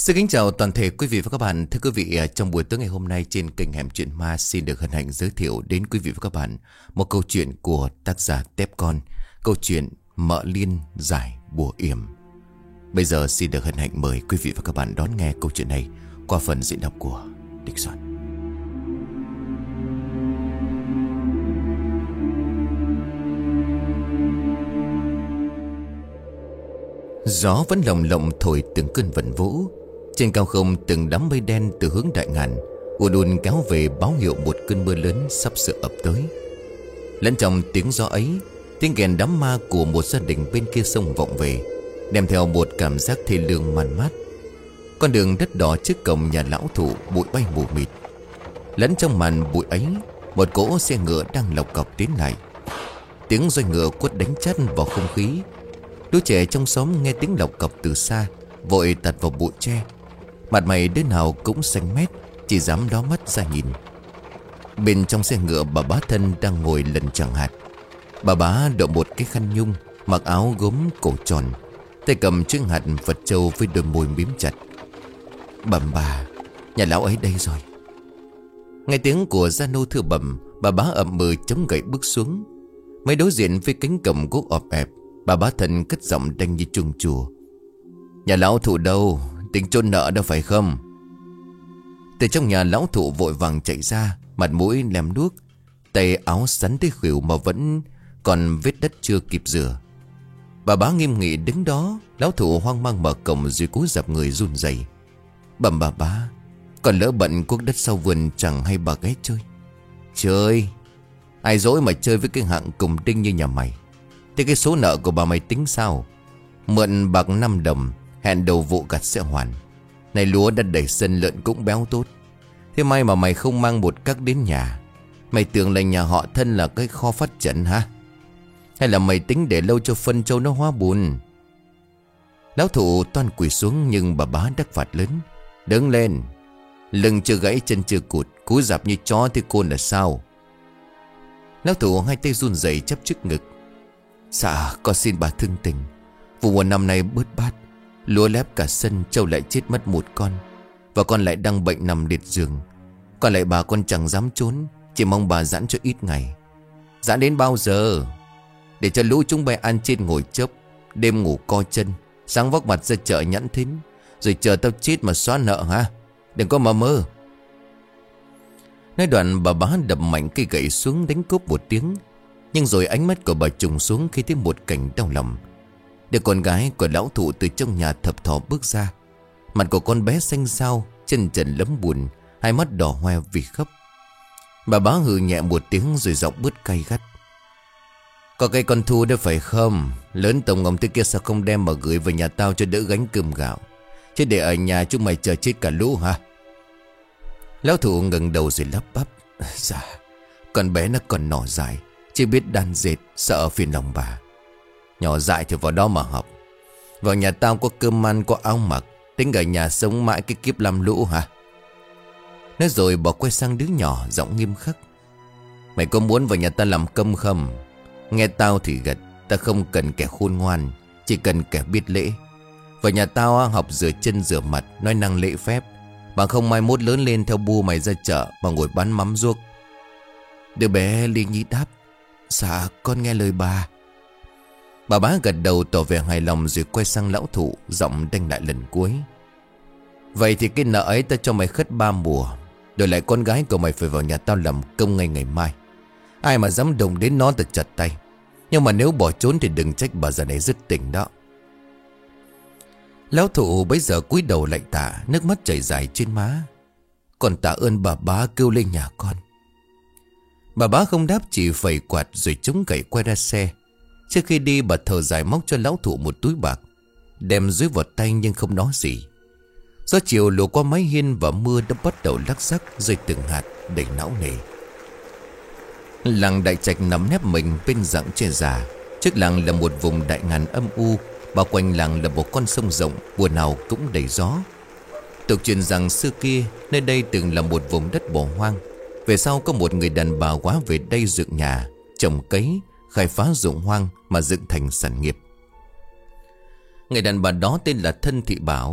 Xin kính chào toàn thể quý vị và các bạn. Thưa quý vị, trong buổi tối ngày hôm nay trên kênh Hẻm Chuyện Ma xin được hân hạnh giới thiệu đến quý vị và các bạn một câu chuyện của tác giả Tép Con, câu chuyện Mợ Liên giải bùa yểm. Bây giờ xin được hân hạnh mời quý vị và các bạn đón nghe câu chuyện này qua phần diễn đọc của Địch Soạn. Gió vẫn lồng lộng thổi từng cơn vần vũ. Trên cao không từng đám mây đen từ hướng đại ngàn ùn ùn kéo về báo hiệu một cơn mưa lớn sắp sửa ập tới. Lẫn trong tiếng gió ấy, tiếng kèn đám ma của một gia đình bên kia sông vọng về, đem theo một cảm giác thê lương man mát. Con đường đất đỏ trước cổng nhà lão thụ bụi bay mù mịt. Lẫn trong màn bụi ấy, một cỗ xe ngựa đang lộc cọc tiến lại. Tiếng roi ngựa quất đánh chát vào không khí. Đứa trẻ trong xóm nghe tiếng lộc cọc từ xa, vội tạt vào bụi tre. Mặt mày đứa nào cũng xanh mét, chỉ dám đó mắt ra nhìn. Bên trong xe ngựa bà bá thân đang ngồi lần chẳng hạt. Bà bá đội một cái khăn nhung, mặc áo gốm cổ tròn, tay cầm chiếc hạt Phật châu với đôi môi mím chặt. Bẩm bà, nhà lão ấy đây rồi. Nghe tiếng của gia nô thưa bẩm, bà bá ậm ừ chống gậy bước xuống. Mới đối diện với cánh cổng gỗ ọp ẹp, bà bá thân cất giọng đanh như chuông chùa. Nhà lão thụ đâu? Tính chôn nợ đâu phải không? Từ trong nhà lão thụ vội vàng chạy ra, mặt mũi lem đuốc, tay áo sắn tới khuỷu mà vẫn còn vết đất chưa kịp rửa. Bà bá nghiêm nghị đứng đó. Lão thụ hoang mang mở cổng rồi cúi dập người run rẩy. Bẩm bà bá, còn lỡ bận cuốc đất sau vườn chẳng hay bà ghé chơi. Chơi? Ai dối mà chơi với cái hạng cùng đinh như nhà mày? Thế cái số nợ của bà mày tính sao? Mượn bạc 5 đồng, hẹn đầu vụ gặt sẽ hoàn. Này lúa đã đầy sân, lợn cũng béo tốt. Thế may mà mày không mang một các đến nhà. Mày tưởng là nhà họ thân là cái kho phát trận hả? Hay là mày tính để lâu cho phân trâu nó hóa bùn? Lão thụ toan quỳ xuống, nhưng bà bá đắc phạt lớn. Đứng lên, lưng chưa gãy chân chưa cụt, cúi rạp như chó thì côn là sao? Lão thụ hai tay run rẩy chắp trước ngực. Dạ con xin bà thương tình. Vụ mùa năm nay bớt bát, lúa lép cả sân, trâu lại chết mất một con, và con lại đang bệnh nằm liệt giường. Còn lại bà con chẳng dám trốn, chỉ mong bà giãn cho ít ngày. Giãn đến bao giờ? Để cho lũ chúng bay ăn trên ngồi chốc, đêm ngủ co chân, sáng vóc mặt ra chợ nhẵn thính, rồi chờ tao chết mà xóa nợ ha? Đừng có mà mơ. Nói đoạn bà bá đập mạnh cây gậy xuống đánh cốp một tiếng. Nhưng rồi ánh mắt của bà trùng xuống khi thấy một cảnh đau lòng. Đứa con gái của lão thụ từ trong nhà thập thò bước ra. Mặt của con bé xanh xao, chân trần lấm bùn, hai mắt đỏ hoe vì khóc. Bà bá hừ nhẹ một tiếng rồi giọng bớt cay gắt. Có cái con Thu đó phải không? Lớn tổng ngồng thế kia sao không đem mà gửi về nhà tao cho đỡ gánh cơm gạo, chứ để ở nhà chúng mày chờ chết cả lũ hả? Lão thụ ngẩng đầu rồi lắp bắp. Dạ, con bé nó còn nhỏ dại, chưa biết đan dệt, sợ phiền lòng bà. Nhỏ dại thì vào đó mà học. Vào nhà tao có cơm ăn, có áo mặc, tính ở nhà sống mãi cái kiếp làm lũ hả? Nói rồi bỏ quay sang đứa nhỏ, giọng nghiêm khắc. Mày có muốn vào nhà ta làm công không? Nghe tao thì gật. Ta không cần kẻ khôn ngoan, chỉ cần kẻ biết lễ. Vào nhà tao học rửa chân rửa mặt, nói năng lễ phép, bằng không mai mốt lớn lên theo bu mày ra chợ mà ngồi bán mắm ruốc. Đứa bé Liên Nhi đáp. Dạ con nghe lời bà. Bà bá gật đầu tỏ vẻ hài lòng rồi quay sang lão thụ, giọng đanh lại lần cuối. Vậy thì cái nợ ấy ta cho mày khất 3 mùa, đổi lại con gái của mày phải vào nhà tao làm công ngay ngày mai. Ai mà dám đụng đến nó ta chặt tay. Nhưng mà nếu bỏ trốn thì đừng trách bà già này dứt tình đó. Lão thụ bấy giờ cúi đầu lạy tạ, nước mắt chảy dài trên má. Còn tạ ơn bà bá kêu lên nhà con. Bà bá không đáp, chỉ phẩy quạt rồi chống gậy quay ra xe. Trước khi đi bà thở dài móc cho lão thụ một túi bạc, đem dưới vào tay nhưng không nói gì. Gió chiều lùa qua mái hiên và mưa đã bắt đầu lắc xắc rơi từng hạt đầy não nề. Làng Đại Trạch nằm nép mình bên dặng tre già. Trước làng là một vùng đại ngàn âm u, bao quanh làng là một con sông rộng, mùa nào cũng đầy gió. Tục truyền rằng xưa kia nơi đây từng là một vùng đất bỏ hoang. Về sau có một người đàn bà quá về đây dựng nhà, trồng cấy, khai phá ruộng hoang mà dựng thành sản nghiệp. Người đàn bà đó tên là Thân Thị Bảo.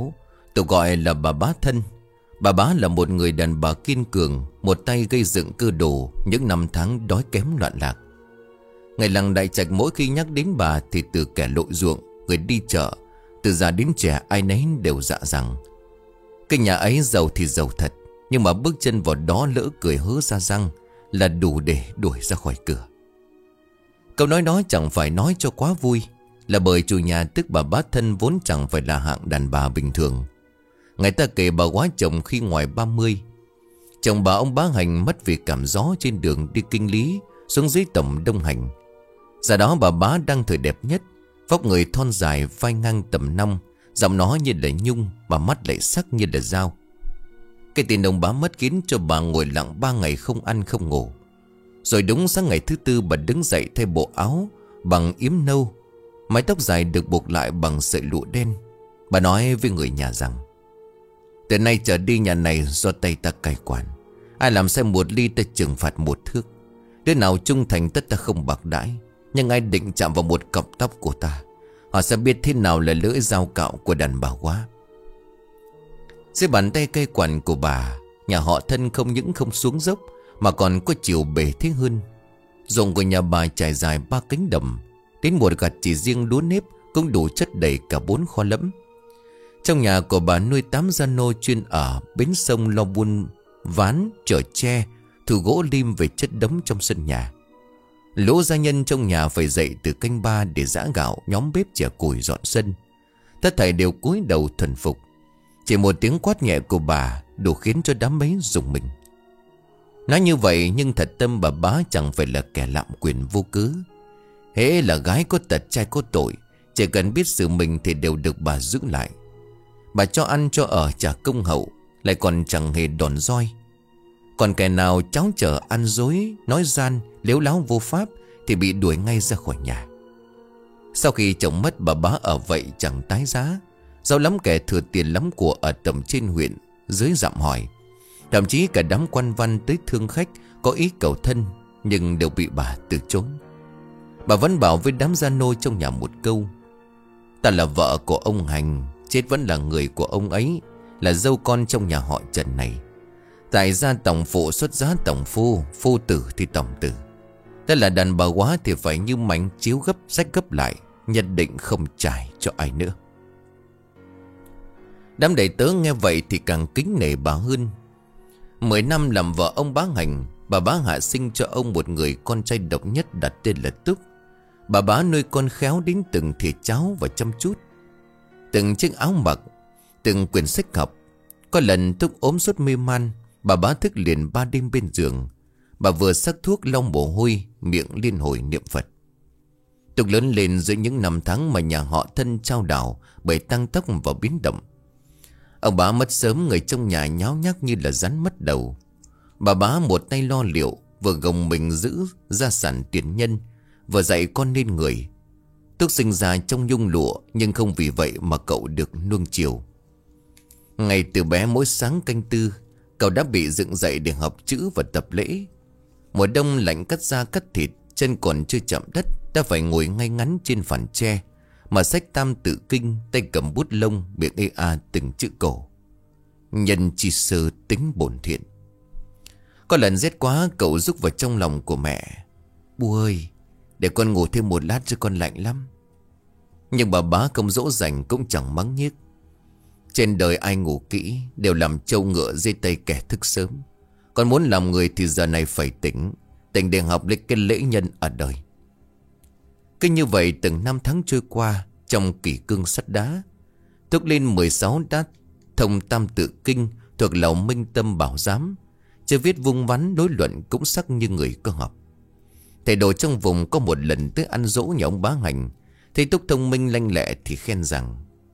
Tục gọi là bà bá thân. Bà bá là một người đàn bà kiên cường, một tay gây dựng cơ đồ những năm tháng đói kém loạn lạc. Ngày làng Đại Trạch mỗi khi nhắc đến bà thì từ kẻ lội ruộng, người đi chợ, từ già đến trẻ ai nấy đều dạ rằng cái nhà ấy giàu thì giàu thật, nhưng mà bước chân vào đó lỡ cười hớ ra răng là đủ để đuổi ra khỏi cửa. Câu nói đó chẳng phải nói cho quá vui, là bởi chủ nhà tức bà bá thân vốn chẳng phải là hạng đàn bà bình thường. Người ta kể bà quá chồng khi ngoài 30. Chồng bà ông bá Hành mất vì cảm gió trên đường đi Kinh Lý xuống dưới Tổng Đông Hành. Giờ đó bà bá đang thời đẹp nhất, vóc người thon dài vai ngang tầm 5, giọng nói như là nhung mà mắt lại sắc như là dao. Cái tin ông bá mất khiến cho bà ngồi lặng 3 ngày không ăn không ngủ. Rồi đúng sáng ngày thứ tư bà đứng dậy thay bộ áo bằng yếm nâu, mái tóc dài được buộc lại bằng sợi lụa đen. Bà nói với người nhà rằng từ nay trở đi nhà này do tay ta cai quản. Ai làm sai một ly ta trừng phạt một thước. Đứa nào trung thành tất ta không bạc đãi. Nhưng ai định chạm vào một cọng tóc của ta, họ sẽ biết thế nào là lưỡi dao cạo của đàn bà quá. Dưới bàn tay cai quản của bà, nhà họ Thân không những không xuống dốc mà còn có chiều bề thế hơn. Ruộng của nhà bà trải dài 3 cánh đồng, đến một gặt chỉ riêng lúa nếp cũng đủ chất đầy cả 4 kho lẫm. Trong nhà của bà nuôi 8 gia nô chuyên ở bến sông lo buôn ván, chở tre, thử gỗ lim về chất đống trong sân nhà. Lũ gia nhân trong nhà phải dậy từ canh 3 để giã gạo, nhóm bếp chẻ củi dọn sân. Tất thảy đều cúi đầu thuần phục. Chỉ một tiếng quát nhẹ của bà đủ khiến cho đám mấy rùng mình. Nói như vậy nhưng thật tâm bà bá chẳng phải là kẻ lạm quyền vô cớ. Hễ là gái có tật trai có tội, chỉ cần biết xử mình thì đều được bà giữ lại. Bà cho ăn cho ở trả công hậu, lại còn chẳng hề đòn roi. Còn kẻ nào cháu chở ăn dối, nói gian, lếu láo vô pháp thì bị đuổi ngay ra khỏi nhà. Sau khi chồng mất bà bá ở vậy chẳng tái giá. Giàu lắm kẻ thừa tiền lắm của ở tầm trên huyện, dưới dạm hỏi. Thậm chí cả đám quan văn tới thương khách có ý cầu thân, nhưng đều bị bà từ chối. Bà vẫn bảo với đám gia nô trong nhà một câu: ta là vợ của ông Hành, chết vẫn là người của ông ấy, là dâu con trong nhà họ Trần này. Tại gia tổng phụ xuất giá tổng phu, phu tử thì tổng tử. Ta là đàn bà quá thì phải như mảnh chiếu gấp rách gấp lại, nhất định không trải cho ai nữa. Đám đầy tớ nghe vậy thì càng kính nể bà hơn. 10 năm làm vợ ông bá Hành, bà bá hạ sinh cho ông một người con trai độc nhất đặt tên là Túc. Bà bá nuôi con khéo đến từng thìa cháo và chăm chút, từng chiếc áo mặc, từng quyển sách học. Có lần Túc ốm sốt mê man, bà bá thức liền 3 đêm bên giường. Bà vừa sắc thuốc lau mồ hôi, miệng liên hồi niệm Phật. Túc lớn lên dưới những năm tháng mà nhà họ Thân trao đảo bởi tăng tốc và biến động. Ông bá mất sớm, người trong nhà nháo nhác như là rắn mất đầu. Bà bá một tay lo liệu, vừa gồng mình giữ gia sản tiền nhân, vừa dạy con nên người. Túc sinh ra trong nhung lụa, nhưng không vì vậy mà cậu được nuông chiều. Ngày từ bé mỗi sáng canh 4, cậu đã bị dựng dậy để học chữ và tập lễ. Mùa đông lạnh cắt da cắt thịt, chân còn chưa chạm đất, đã phải ngồi ngay ngắn trên phản tre mà xách tam tự kinh, tay cầm bút lông, miệng ê a từng chữ cổ: nhân chi sơ tính bổn thiện. Có lần rét quá, cậu rúc vào trong lòng của mẹ: bu ơi, để con ngủ thêm một lát chứ con lạnh lắm. Nhưng bà bá không dỗ dành cũng chẳng mắng nhiếc. Trên đời ai ngủ kỹ đều làm trâu ngựa dây tay kẻ thức sớm. Còn muốn làm người thì giờ này phải tỉnh để học lấy cái lễ nhân ở đời. Cứ như vậy từng năm tháng trôi qua trong kỷ cương sắt đá. Túc lên 16 đã thông tam tự kinh thuộc lầu Minh Tâm Bảo Giám. Chưa viết vung vắn, đối luận cũng sắc như người có học. Thầy đồ trong vùng có một lần tới ăn dỗ nhà ông bá Hành, thấy Túc thông minh lanh lẹ thì khen rằng: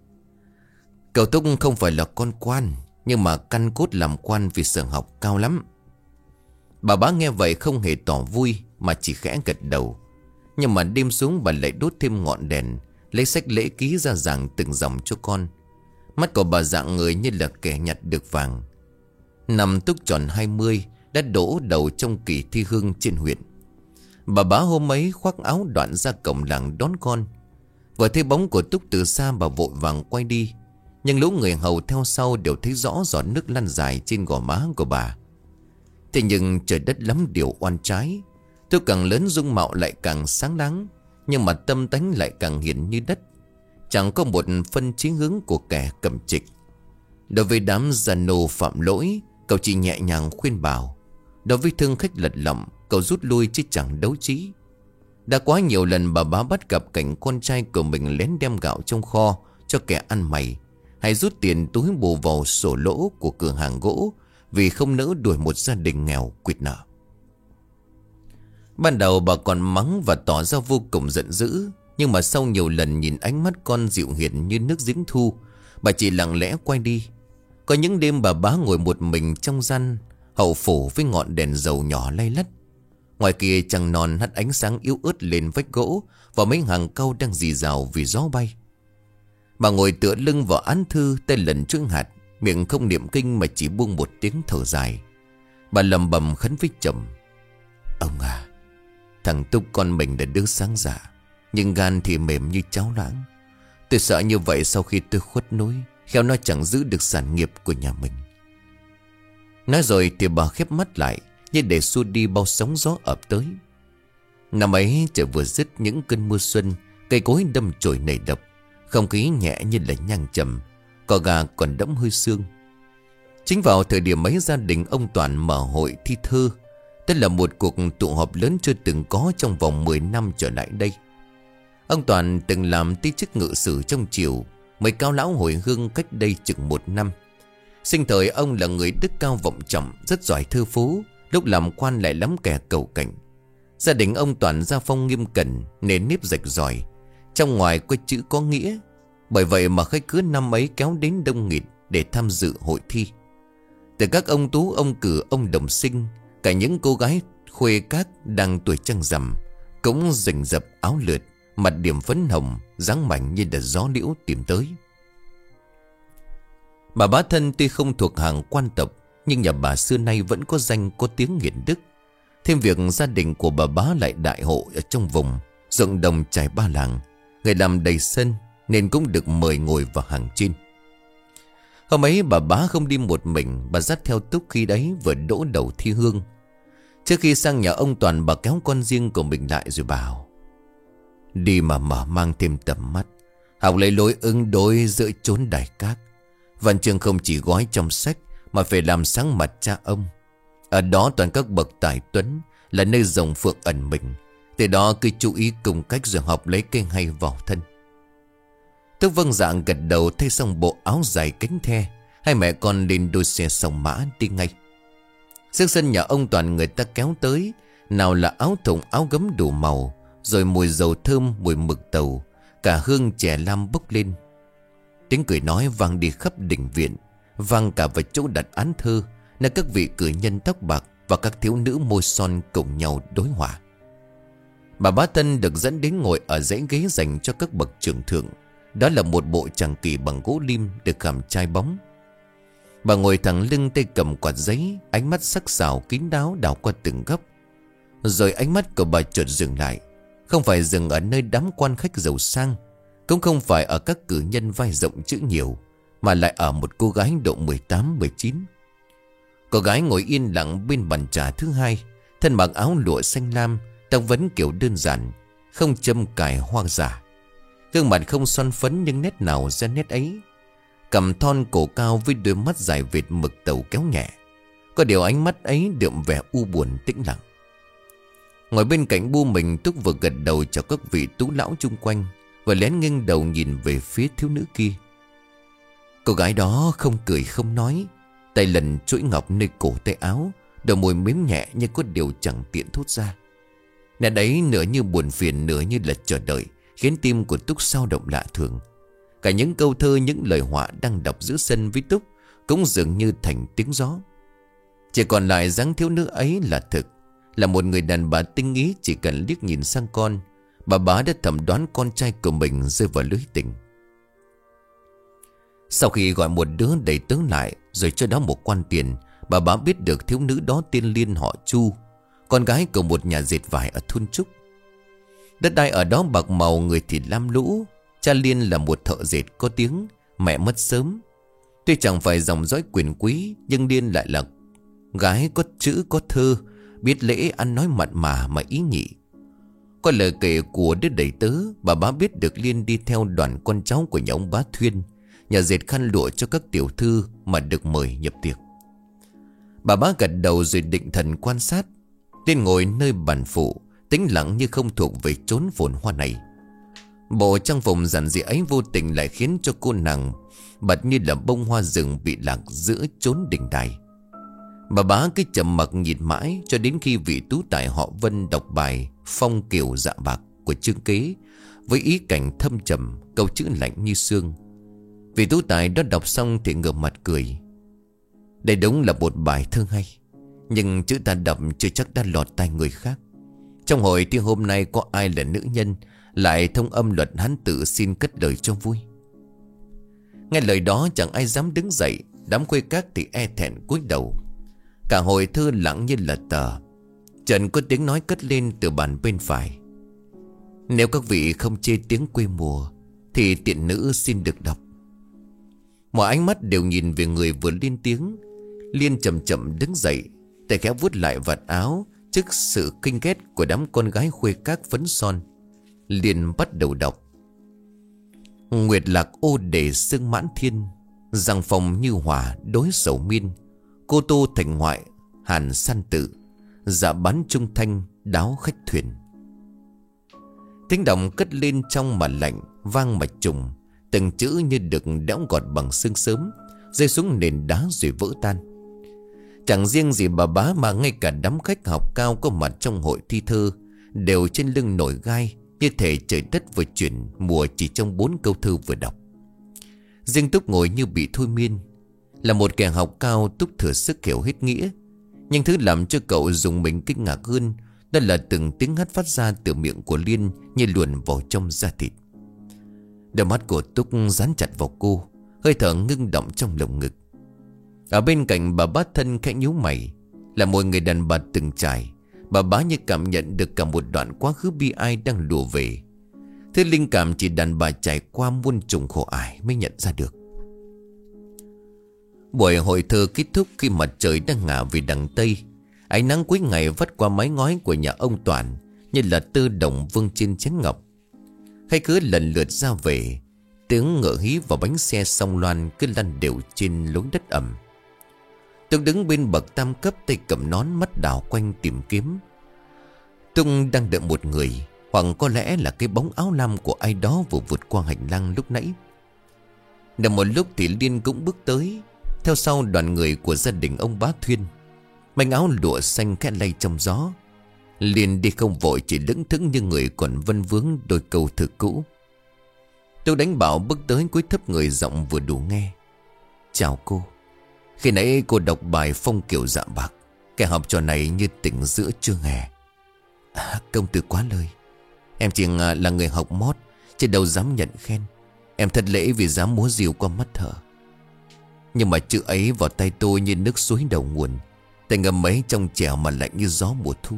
cậu Túc không phải là con quan, nhưng mà căn cốt làm quan vì sở học cao lắm. Bà bá nghe vậy không hề tỏ vui mà chỉ khẽ gật đầu. Nhưng mà đêm xuống bà lại đốt thêm ngọn đèn, lấy sách lễ ký ra giảng từng dòng cho con. Mắt của bà dạng người như là kẻ nhặt được vàng. Năm Túc tròn 20 đã đổ đầu trong kỳ thi hương trên huyện. Bà bá hôm ấy khoác áo đoạn ra cổng làng đón con. Vừa thấy bóng của Túc từ xa bà vội vàng quay đi. Nhưng lũ người hầu theo sau đều thấy rõ giọt nước lăn dài trên gò má của bà. Thế nhưng trời đất lắm điều oan trái. Tôi càng lớn dung mạo lại càng sáng láng, nhưng mà tâm tánh lại càng hiền như đất. Chẳng có một phân chí hướng của kẻ cầm trịch. Đối với đám già nô phạm lỗi, cậu chỉ nhẹ nhàng khuyên bảo. Đối với thương khách lật lọng, cậu rút lui chứ chẳng đấu trí. Đã quá nhiều lần bà bá bắt gặp cảnh con trai của mình lén đem gạo trong kho cho kẻ ăn mày, hay rút tiền túi bù vào sổ lỗ của cửa hàng gỗ vì không nỡ đuổi một gia đình nghèo quỵt nợ. Ban đầu bà còn mắng và tỏ ra vô cùng giận dữ, nhưng mà sau nhiều lần nhìn ánh mắt con dịu hiền như nước giếng thu, bà chỉ lặng lẽ quay đi. Có những đêm bà bá ngồi một mình trong gian hậu phủ với ngọn đèn dầu nhỏ lay lắt. Ngoài kia trăng non hắt ánh sáng yếu ớt lên vách gỗ và mấy hàng cau đang rì rào vì gió bay. Bà ngồi tựa lưng vào án thư, tay lần chuông hạt, miệng không niệm kinh mà chỉ buông một tiếng thở dài. Bà lầm bầm khấn với chồng: "Ông à, thằng Túc con mình là đứa sáng dạ, nhưng gan thì mềm như cháo loãng. Tôi sợ như vậy sau khi tôi khuất núi, khéo nó chẳng giữ được sản nghiệp của nhà mình." Nói rồi thì bà khép mắt lại như để xua đi bao sóng gió ập tới. Năm ấy trời vừa dứt những cơn mưa xuân, cây cối đâm chồi nảy đập, không khí nhẹ như là nhang trầm, cỏ gà còn đẫm hơi sương. Chính vào thời điểm ấy, gia đình ông Toàn mở hội thi thơ. Đây là một cuộc tụ họp lớn chưa từng có trong vòng 10 năm trở lại đây. Ông Toàn từng làm tí chức ngự sử trong triều, mới cao lão hồi hương cách đây chừng 1 năm. Sinh thời ông là người đức cao vọng trọng, rất giỏi thơ phú, lúc làm quan lại lắm kẻ cầu cạnh. Gia đình ông Toàn gia phong nghiêm cẩn, nền nếp rạch ròi, trong ngoài có chữ có nghĩa. Bởi vậy mà khách cứ năm ấy kéo đến đông nghịt để tham dự hội thi. Từ các ông tú, ông cử, ông đồng sinh, cả những cô gái khuê các đang tuổi trăng rằm cũng rình rập áo lượt, mặt điểm phấn hồng, dáng mảnh như là gió liễu tìm tới. Bà bá thân tuy không thuộc hàng quan tộc, nhưng nhà bà xưa nay vẫn có danh có tiếng hiền đức. Thêm việc gia đình của bà bá lại đại hộ ở trong vùng, ruộng đồng trải 3 làng, người làm đầy sân nên cũng được mời ngồi vào hàng trên. Hôm ấy bà bá không đi một mình, bà dắt theo Túc khi đấy vừa đỗ đầu thi hương. Trước khi sang nhà ông Toàn, bà kéo con riêng của mình lại rồi bảo: "Đi mà mở mang thêm tầm mắt, học lấy lối ứng đối giữa chốn đại cát. Văn chương không chỉ gói trong sách mà phải làm sáng mặt cha ông. Ở đó toàn các bậc tài tuấn, là nơi rồng phượng ẩn mình. Từ đó cứ chú ý cùng cách rồi học lấy cây hay vào thân." Túc vâng dạ gật đầu, thay xong bộ áo dài cánh the, hai mẹ con lên đôi xe sòng mã đi ngay. Trước sân nhà ông Toàn người ta kéo tới, nào là áo thụng áo gấm đủ màu, rồi mùi dầu thơm, mùi mực tàu, cả hương chè lam bốc lên. Tiếng cười nói vang đi khắp đình viện, vang cả vào chỗ đặt án thơ, nơi các vị cử nhân tóc bạc và các thiếu nữ môi son cùng nhau đối hòa. Bà bá Tân được dẫn đến ngồi ở dãy ghế dành cho các bậc trưởng thượng. Đó là một bộ tràng kỳ bằng gỗ lim được khảm chai bóng. Bà ngồi thẳng lưng, tay cầm quạt giấy, ánh mắt sắc sảo kín đáo đảo qua từng góc. Rồi ánh mắt của bà chợt dừng lại, không phải dừng ở nơi đám quan khách giàu sang, cũng không phải ở các cử nhân vai rộng chữ nhiều, mà lại ở một cô gái độ 18-19. Cô gái ngồi yên lặng bên bàn trà thứ hai, thân mặc áo lụa xanh lam, tóc vấn kiểu đơn giản, không châm cài hoa giả. Gương mặt không son phấn nhưng nét nào ra nét ấy. Cằm thon cổ cao với đôi mắt dài vệt mực tàu kéo nhẹ. Có điều ánh mắt ấy đượm vẻ u buồn tĩnh lặng. Ngồi bên cạnh bu mình, Túc vừa gật đầu cho các vị tú lão chung quanh, vừa lén nghiêng đầu nhìn về phía thiếu nữ kia. Cô gái đó không cười không nói, tay lần chuỗi ngọc nơi cổ tay áo, đầu môi mếm nhẹ như có điều chẳng tiện thốt ra. Nét đấy nửa như buồn phiền, nửa như là chờ đợi, khiến tim của Túc sao động lạ thường. Cả những câu thơ, những lời họa đang đọc giữa sân với Túc cũng dường như thành tiếng gió. Chỉ còn lại dáng thiếu nữ ấy là thực, là một người đàn bà tinh ý. Chỉ cần liếc nhìn sang con, bà bá đã thẩm đoán con trai của mình rơi vào lưới tình. Sau khi gọi một đứa đầy tớ lại, rồi cho đó một quan tiền, bà bá biết được thiếu nữ đó tên Liên, họ Chu, con gái của một nhà dệt vải ở thôn Trúc. Đất đai ở đó bạc màu, người thì lam lũ. Cha Liên là một thợ dệt có tiếng, Mẹ mất sớm. Tuy chẳng phải dòng dõi quyền quý, nhưng Liên lại là gái có chữ có thơ, biết lễ ăn nói mặn mà ý nhị. Qua lời kể của đứa đầy tớ, bà bá biết được Liên đi theo đoàn con cháu của nhà ông bá Thuyên, nhà dệt khăn lụa cho các tiểu thư mà được mời nhập tiệc. Bà bá gật đầu rồi định thần quan sát. Liên ngồi nơi bàn phụ, tĩnh lặng như không thuộc về chốn phồn hoa này. Bộ trang phục giản dị ấy vô tình lại khiến cho cô nàng bật như là bông hoa rừng bị lạc giữa chốn đình đài. Bà bá cứ trầm mặc nhìn mãi cho đến khi vị tú tài họ Vân đọc bài Phong Kiều Dạ Bạc của Trương Kế với ý cảnh thâm trầm, câu chữ lạnh như xương. Vị tú tài đó đọc xong thì ngửa mặt cười. Đây đúng là một bài thơ hay, nhưng chữ ta đọc chưa chắc đã lọt tai người khác. Trong hội thì hôm nay có ai là nữ nhân lại thông âm luật Hán tự xin cất lời cho vui. Nghe lời đó chẳng ai dám đứng dậy. Đám khuê các thì e thẹn cúi đầu. Cả hội thơ lặng như là tờ. Trần có tiếng nói cất lên từ bàn bên phải. Nếu các vị không chê tiếng quê mùa thì tiện nữ xin được đọc. Mọi ánh mắt đều nhìn về người vừa lên tiếng. Liên chậm chậm đứng dậy, tay khẽ vuốt lại vạt áo trước sự kinh ghét của đám con gái khuê các phấn son. Liên bắt đầu đọc. Nguyệt lạc ô đề sương mãn thiên, giang phòng như hỏa đối sầu miên. Cô tô thành ngoại hàn san tự, dạ bắn trung thanh đáo khách thuyền. Tiếng động cất lên trong mà lạnh, vang mạch trùng. Từng chữ như được đẽo gọt bằng sương sớm, rơi xuống nền đá rồi vỡ tan. Chẳng riêng gì bà bá mà ngay cả đám khách học cao có mặt trong hội thi thơ đều trên lưng nổi gai, như thể trời đất vừa chuyển mùa chỉ trong 4 câu thơ vừa đọc. Riêng Túc ngồi như bị thôi miên. Là một kẻ học cao, Túc thừa sức hiểu hết nghĩa. Nhưng thứ làm cho cậu dùng mình kinh ngạc hơn, đó là từng tiếng hát phát ra từ miệng của Liên như luồn vào trong da thịt. Đôi mắt của Túc dán chặt vào cô, hơi thở ngưng động trong lồng ngực. Ở bên cạnh bà bá thân khẽ nhíu mày. Là một người đàn bà từng trải, bà bá như cảm nhận được cả một đoạn quá khứ bi ai đang lùa về. Thứ linh cảm chỉ đàn bà trải qua muôn trùng khổ ải mới nhận ra được. Buổi hội thơ kết thúc khi mặt trời đang ngả về đằng Tây. Ánh nắng cuối ngày vắt qua mái ngói của nhà ông Toàn như là tơ đồng vương trên chén ngọc. Khách cứ lần lượt ra về. Tiếng ngựa hí và bánh xe song loan cứ lăn đều trên lối đất ẩm. Tùng đứng bên bậc tam cấp, tay cầm nón, mắt đảo quanh tìm kiếm. Tùng đang đợi một người, hoặc có lẽ là cái bóng áo lam của ai đó vừa vượt qua hành lang lúc nãy. Đợi một lúc thì Liên cũng bước tới, theo sau đoàn người của gia đình ông bá Thuyên. Manh áo lụa xanh khẽ lay trong gió. Liên đi không vội, chỉ lững thững như người còn vân vướng đôi câu thơ cũ. Tôi đánh bảo bước tới cúi thấp người, giọng vừa đủ nghe. Chào cô. Khi nãy cô đọc bài Phong Kiều Dạ Bạc, kẻ học trò này như tỉnh giữa trưa hè. Công tử quá lời. Em chỉ là người học mót, chứ đâu dám nhận khen. Em thật lễ vì dám múa rìu qua mắt thở. Nhưng mà chữ ấy vào tay tôi như nước suối đầu nguồn, tay ngầm ấy trong trẻo mà lạnh như gió mùa thu.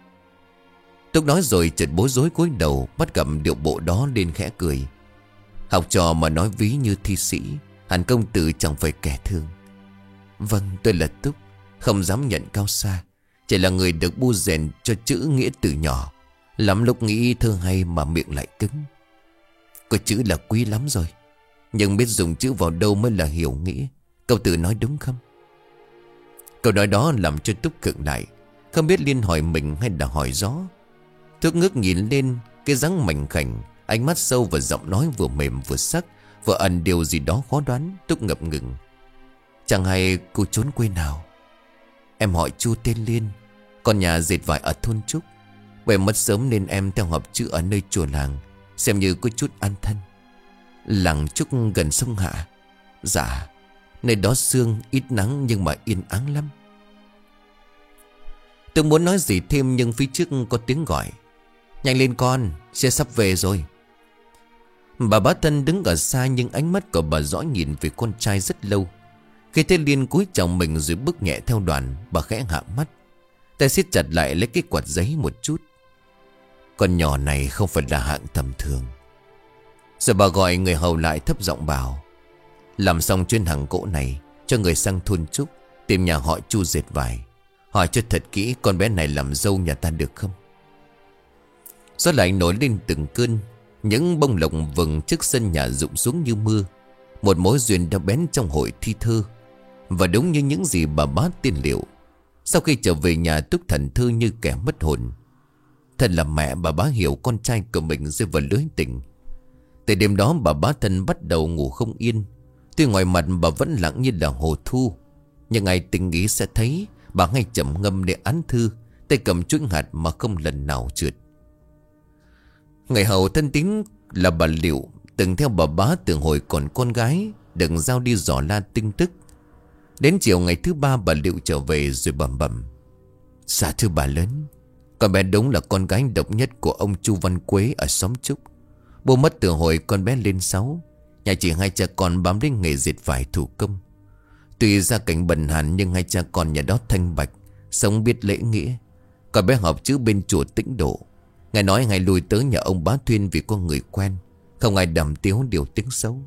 Túc nói rồi chợt bối rối cúi đầu, bắt gặp điệu bộ đó nên khẽ cười. Học trò mà nói ví như thi sĩ, hẳn công tử chẳng phải kẻ thường. Vâng, tôi là Túc, không dám nhận cao xa, chỉ là người được bu rèn cho chữ nghĩa từ nhỏ. Lắm lúc nghĩ thơ hay mà miệng lại cứng. Có chữ là quý lắm rồi, nhưng biết dùng chữ vào đâu mới là hiểu nghĩa. Cậu tự nói đúng không? Câu nói đó làm cho Túc khựng lại, không biết Liên hỏi mình hay là hỏi gió. Túc ngước nhìn lên, cái dáng mảnh khảnh, ánh mắt sâu và giọng nói vừa mềm vừa sắc, vừa ẩn điều gì đó khó đoán. Túc ngập ngừng. Chẳng hay cô trốn quê nào? Em hỏi Chu tên Liên, con nhà dệt vải ở thôn Trúc. Bởi mất sớm nên em theo học chữ ở nơi chùa làng, xem như có chút an thân. Làng Trúc gần sông Hạ. Dạ, nơi đó sương ít nắng nhưng mà yên ắng lắm. Tôi muốn nói gì thêm nhưng phía trước có tiếng gọi. Nhanh lên con, xe sắp về rồi. Bà bá Thân đứng ở xa nhưng ánh mắt của bà dõi nhìn về con trai rất lâu. Khi thấy Liên cúi chồng mình rồi bước nhẹ theo đoàn, bà khẽ hạ mắt, tay siết chặt lại lấy cái quạt giấy một chút. Con nhỏ này không phải là hạng tầm thường. Rồi bà gọi người hầu lại thấp giọng bảo. Làm xong chuyến hàng gỗ này, cho người sang thôn Trúc tìm nhà họ Chu dệt vải, hỏi cho thật kỹ con bé này làm dâu nhà ta được không. Gió lại nổi lên từng cơn. Những bông lộc vừng trước sân nhà rụng xuống như mưa. Một mối duyên đã bén trong hội thi thơ. Và đúng như những gì bà bá tiên liệu, sau khi trở về nhà Túc thần thơ như kẻ mất hồn. Thật là mẹ bà bá hiểu con trai của mình rơi vào lưới tình. Từ đêm đó bà bá thân bắt đầu ngủ không yên. Tuy ngoài mặt bà vẫn lặng như là hồ thu, nhưng ai tình ý sẽ thấy bà ngay chậm ngâm để án thư, tay cầm chuỗi hạt mà không lần nào trượt. Người hầu thân tín là bà Liệu, từng theo bà bá từ hồi còn con gái, đừng giao đi dò la tin tức. Đến chiều ngày thứ ba bà Liệu trở về rồi bẩm bẩm: Dạ thưa bà lớn, con bé đúng là con gái độc nhất của ông Chu Văn Quế ở xóm Trúc. Bố mất từ hồi con bé lên 6. Nhà chỉ hai cha con bám đến nghề dệt vải thủ công. Tuy gia cảnh bần hàn nhưng hai cha con nhà đó thanh bạch, sống biết lễ nghĩa. Con bé học chữ bên chùa Tĩnh Độ. Ngài nói ngày lui tới nhà ông bá Thuyên vì có người quen, không ai đàm tiếu điều tiếng xấu.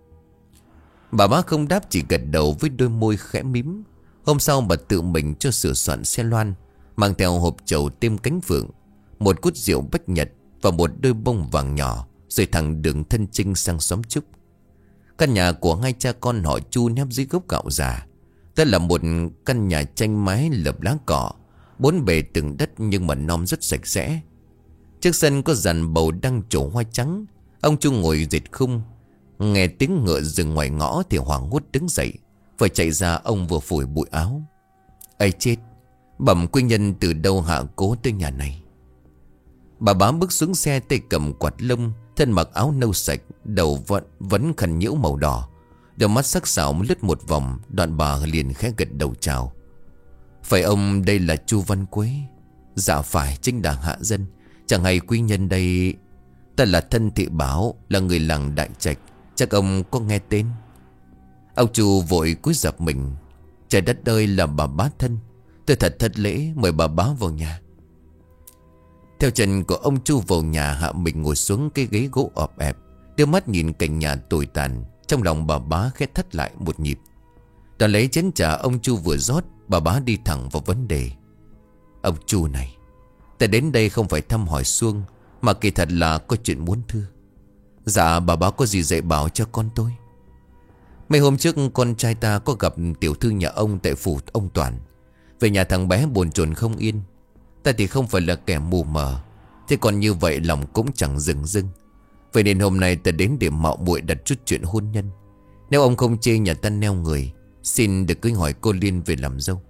Bà bá không đáp, chỉ gật đầu với đôi môi khẽ mím. Hôm sau bà tự mình cho sửa soạn xe loan, mang theo hộp trầu tiêm cánh phượng, một cút rượu bách nhật và một đôi bông vàng nhỏ, rồi thẳng đường thân chinh sang xóm Trúc. Căn nhà của hai cha con họ Chu nép dưới gốc gạo già. Đó là một căn nhà tranh mái lợp lá cỏ, 4 bề tường đất nhưng mà nom rất sạch sẽ. Trước sân có dàn bầu đang trổ hoa trắng. Ông Chu ngồi dệt khung, nghe tiếng ngựa dừng ngoài ngõ thì hoảng hốt đứng dậy. Vừa chạy ra ông vừa phủi bụi áo. Ây chết, bẩm quý nhân từ đâu hạ cố tới nhà này. Bà bá bước xuống xe, tay cầm quạt lông, thân mặc áo nâu sạch, đầu vẫn khăn nhiễu màu đỏ. Đôi mắt sắc sảo lướt một vòng, đoạn bà liền khẽ gật đầu chào. Phải ông đây là Chu Văn Quế? Dạ phải, chính là hạ dân. Chẳng hay quý nhân đây. Ta là thân thị Bảo, là người làng Đại Trạch, chắc ông có nghe tên. Ông Chu vội cúi dập mình. Trời đất ơi, là bà bá thân. Tôi thật thất lễ, mời bà bá vào nhà. Theo chân của ông Chu vào nhà, hạ mình ngồi xuống cái ghế gỗ ọp ẹp, đưa mắt nhìn cảnh nhà tồi tàn. Trong lòng bà bá khẽ thắt lại một nhịp. Đoàn lấy chén trà ông Chu vừa rót, bà bá đi thẳng vào vấn đề. Ông Chu này, ta đến đây không phải thăm hỏi xuông, mà kỳ thật là có chuyện muốn thưa. Dạ bà bá có gì dạy bảo cho con tôi? Mấy hôm trước con trai ta có gặp tiểu thư nhà ông tại phủ ông Toàn. Về nhà thằng bé bồn chồn không yên. Ta thì không phải là kẻ mù mờ, thế còn như vậy lòng cũng chẳng dừng dưng. Vậy nên hôm nay ta đến để mạo muội đặt chút chuyện hôn nhân. Nếu ông không chê nhà ta neo người, xin được cưới hỏi cô Liên về làm dâu.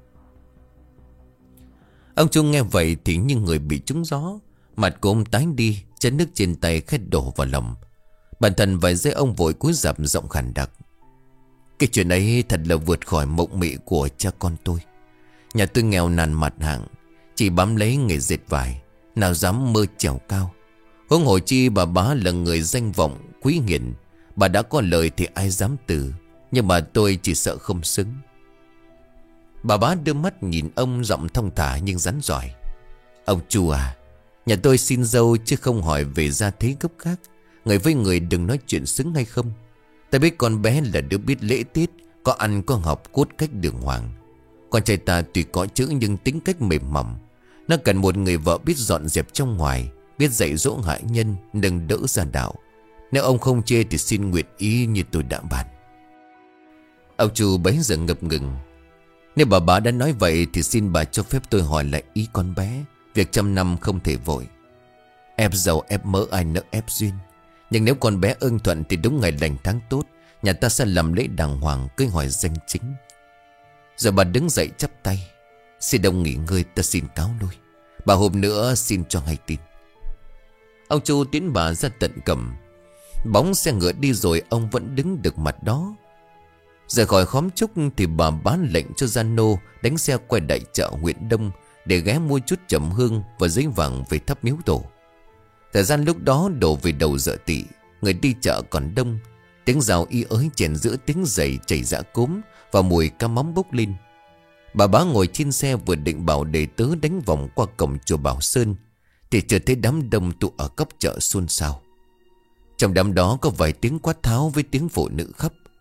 Ông Trung nghe vậy thì như người bị trúng gió. Mặt của ông tái đi, chén nước trên tay khét đổ vào lòng. Bản thân vài giây ông vội cúi rạp giọng khàn đặc. Cái chuyện ấy thật là vượt khỏi mộng mị của cha con tôi. Nhà tôi nghèo nàn mặt hạng, chỉ bám lấy nghề dệt vải, nào dám mơ trèo cao. Huống hồ chi bà bá là người danh vọng quý hiển, bà đã có lời thì ai dám từ. Nhưng mà tôi chỉ sợ không xứng. Bà bá đưa mắt nhìn ông, giọng thong thả nhưng rắn giỏi. Ông Chu à, nhà tôi xin dâu chứ không hỏi về gia thế gốc gác. Người với người đừng nói chuyện xứng hay không. Ta biết con bé là đứa biết lễ tiết, có ăn có học, cốt cách đường hoàng. Con trai ta tuy có chữ nhưng tính cách mềm mỏng. Nó cần một người vợ biết dọn dẹp trong ngoài, biết dạy dỗ hạ nhân, nâng đỡ ra đạo. Nếu ông không chê thì xin nguyện ý như tôi đã bàn. Ông Chu bấy giờ ngập ngừng. Nếu bà bá đã nói vậy thì xin bà cho phép tôi hỏi lại ý con bé. Việc trăm năm không thể vội. Ép giàu ép mỡ ai nỡ ép duyên. Nhưng nếu con bé ưng thuận thì đúng ngày lành tháng tốt, nhà ta sẽ làm lễ đàng hoàng cưới hỏi danh chính. Rồi bà đứng dậy chắp tay. Xin ông nghỉ ngơi, ta xin cáo lui. Bà hôm nữa xin cho hay tin. Ông Chu tiến bà ra tận cầm. Bóng xe ngựa đi rồi ông vẫn đứng được mặt đó. Rời khỏi khóm Trúc thì bà bán lệnh cho gian nô đánh xe quay đại chợ huyện Đông để ghé mua chút trầm hương và giấy vàng về thắp miếu tổ. Thời gian lúc đó đổ về đầu giờ tỵ, người đi chợ còn đông. Tiếng rào y ới chèn giữa tiếng giày chảy dạ cốm và mùi cá mắm bốc lên. Bà bá ngồi trên xe vừa định bảo đệ tớ đánh vòng qua cổng chùa Bảo Sơn thì chợt thấy đám đông tụ ở góc chợ xôn xao. Trong đám đó có vài tiếng quát tháo với tiếng phụ nữ khóc.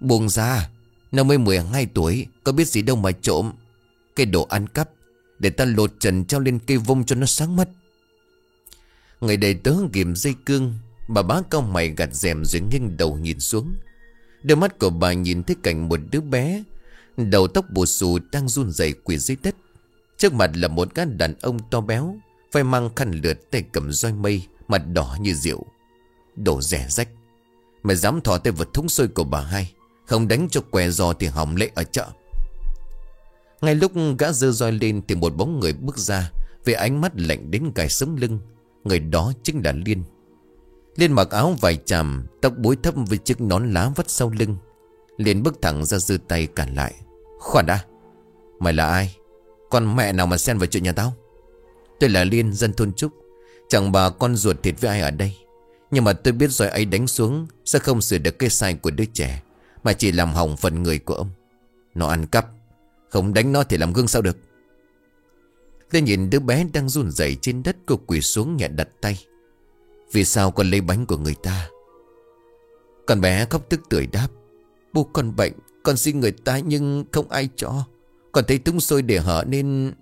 Buông ra, nó mới 12 tuổi, có biết gì đâu mà trộm. Cái đồ ăn cắp, để ta lột trần treo lên cây vông cho nó sáng mắt. Người đầy tớ ghim dây cương. Bà bá cau mày gạt rèm rồi nghiêng đầu nhìn xuống. Đôi mắt của bà nhìn thấy cảnh một đứa bé, đầu tóc bù xù đang run rẩy quỳ dưới đất. Trước mặt là một gã đàn ông to béo, vai mang khăn lượt, tay cầm roi mây, mặt đỏ như rượu. Đồ rẻ rách, mày dám thò tay vào thúng xôi của bà hai, không đánh cho què giò thì hỏng lệ ở chợ. Ngay lúc gã giơ roi lên thì một bóng người bước ra, với ánh mắt lạnh đến cài sống lưng. Người đó chính là Liên. Liên mặc áo vải chàm, tóc búi thấp với chiếc nón lá vắt sau lưng. Liên bước thẳng ra giơ tay cản lại. Khoan đã, mày là ai? Con mẹ nào mà xen vào chuyện nhà tao? Tôi là Liên, dân thôn Trúc, chẳng bà con ruột thịt với ai ở đây. Nhưng mà tôi biết rồi ấy đánh xuống sẽ không sửa được cái sai của đứa trẻ, mà chỉ làm hỏng phần người của ông. Nó ăn cắp, không đánh nó thì làm gương sao được. Liên nhìn đứa bé đang run rẩy trên đất, cô quỳ xuống nhẹ đặt tay. Vì sao con lấy bánh của người ta? Con bé khóc tức tưởi đáp. Bố con bệnh, con xin người ta nhưng không ai cho. Con thấy thúng xôi để hở nên...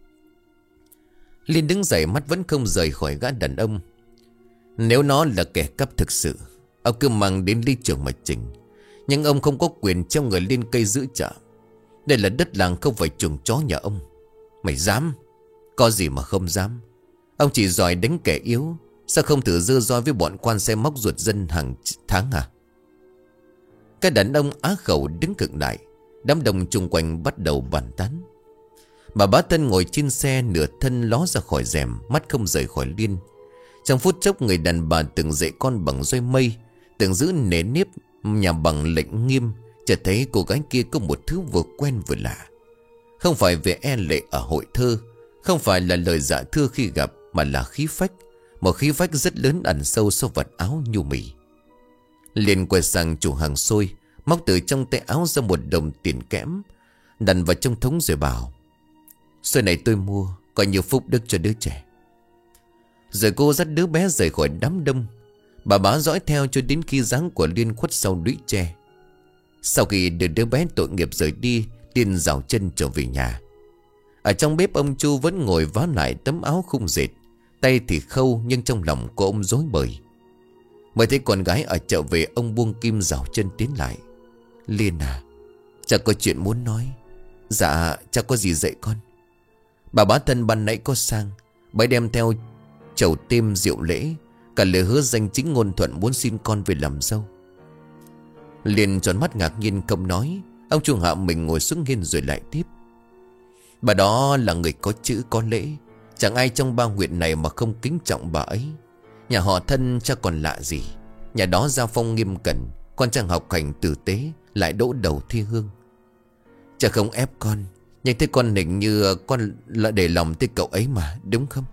Liên đứng dậy, mắt vẫn không rời khỏi gã đàn ông. Nếu nó là kẻ cắp thực sự, ông cứ mang đến lý trưởng mà trình. Nhưng ông không có quyền treo người lên cây giữ chợ. Đây là đất làng, không phải chuồng chó nhà ông. Mày dám? Có gì mà không dám. Ông chỉ giỏi đánh kẻ yếu, sao không thử dơ roi với bọn quan xe móc ruột dân hàng tháng à? Cái đàn ông á khẩu đứng cực đại. Đám đông chung quanh bắt đầu bàn tán. Bà bá Tân ngồi trên xe, nửa thân ló ra khỏi rèm, mắt không rời khỏi Liên. Trong phút chốc, người đàn bà từng dạy con bằng roi mây, từng giữ nề nếp nhà bằng lệnh nghiêm, chợt thấy cô gái kia có một thứ vừa quen vừa lạ. Không phải về e lệ ở hội thơ, không phải là lời dạ thưa khi gặp, mà là khí phách. Một khí phách rất lớn ẩn sâu sau vật áo nhu mì. Liền quay sang chủ hàng xôi, móc từ trong tay áo ra một đồng tiền kẽm, đặt vào trong thúng rồi bảo: xôi này tôi mua, coi như phúc đức cho đứa trẻ. Rồi cô dắt đứa bé rời khỏi đám đông. Bà bá dõi theo cho đến khi dáng của Liên khuất sau lũy tre. Sau khi đưa đứa bé tội nghiệp rời đi, Liên rào chân trở về nhà. Ở trong bếp, ông Chu vẫn ngồi vá lại tấm áo khung dệt, tay thì khâu nhưng trong lòng của ông rối bời. Mới thấy con gái ở chợ về, ông buông kim rào chân tiến lại. Liên à, cha có chuyện muốn nói. Dạ, cha có gì dạy con? Bà bá Thân ban nãy có sang, bà đem theo chầu tem rượu lễ, cả lời hứa danh chính ngôn thuận muốn xin con về làm dâu. Liên tròn mắt ngạc nhiên không nói. Ông Chu hạ mình ngồi xuống nghiêng rồi lại tiếp. Bà đó là người có chữ có lễ, chẳng ai trong ba huyện này mà không kính trọng bà ấy. Nhà họ Thân cha còn lạ gì. Nhà đó gia phong nghiêm cẩn, con chẳng học hành tử tế, lại đỗ đầu thi hương. Cha không ép con, nhưng thấy con hình như con là để lòng tới cậu ấy mà, đúng không?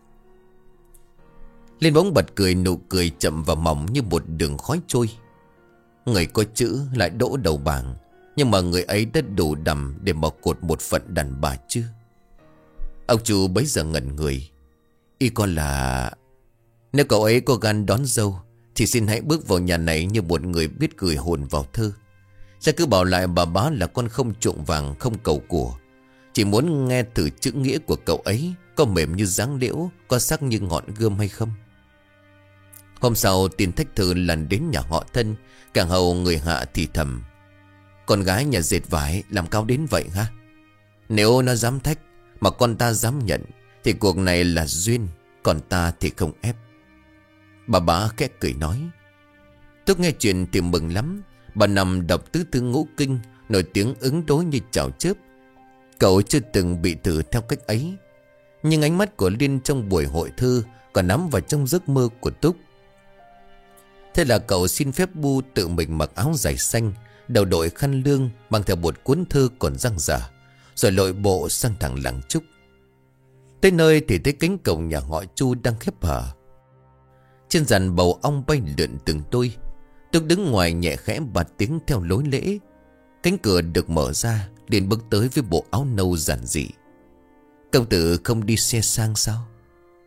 Liên bỗng bật cười, nụ cười chậm và mỏng như một đường khói trôi. Người có chữ lại đỗ đầu bảng, nhưng mà người ấy đã đủ đằm để mà cột một phận đàn bà chứ. Ông chủ bấy giờ ngẩn người. Ý con là... Nếu cậu ấy có gan đón dâu thì xin hãy bước vào nhà này như một người biết gửi hồn vào thơ. Cha cứ bảo lại bà bá là con không chuộng vàng, không cầu của, chỉ muốn nghe thử chữ nghĩa của cậu ấy có mềm như dáng liễu, có sắc như ngọn gươm hay không. Hôm sau tin thách thư lần đến nhà họ Thân. Càng hầu người hạ thì thầm: con gái nhà dệt vải làm cao đến vậy ha? Nếu nó dám thách mà con ta dám nhận thì cuộc này là duyên, còn ta thì không ép. Bà bá khẽ cười nói. Tôi nghe chuyện thì mừng lắm. Bà nằm đọc tứ thư ngũ kinh, nổi tiếng ứng đối như chảo chớp. Cậu chưa từng bị thử theo cách ấy. Nhưng ánh mắt của Liên trong buổi hội thư còn nắm vào trong giấc mơ của Túc. Thế là cậu xin phép Bu tự mình mặc áo dài xanh, đầu đội khăn lương, mang theo một cuốn thư còn dang dở, rồi lội bộ sang thẳng làng Trúc. Tới nơi thì thấy cánh cổng nhà họ Chu đang khép hở. Trên giàn bầu ong bay lượn từng đôi. Túc đứng ngoài nhẹ khẽ bạt tiếng theo lối lễ. Cánh cửa được mở ra, Liên bước tới với bộ áo nâu giản dị. Công tử không đi xe sang sao?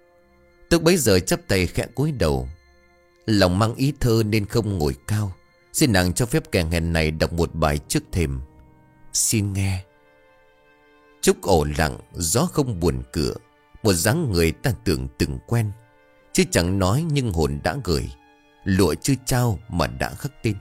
Túc bấy giờ chắp tay khẽ cúi đầu. Lòng mang ý thơ nên không ngồi cao, Xin nàng cho phép kẻ hèn này đọc một bài trước thềm. Xin nghe. Trúc ổ lặng, gió không buồn cửa. Một dáng người ta tưởng từng quen, chứ chẳng nói nhưng hồn đã gửi. Lụa chưa trao mà đã khắc tên.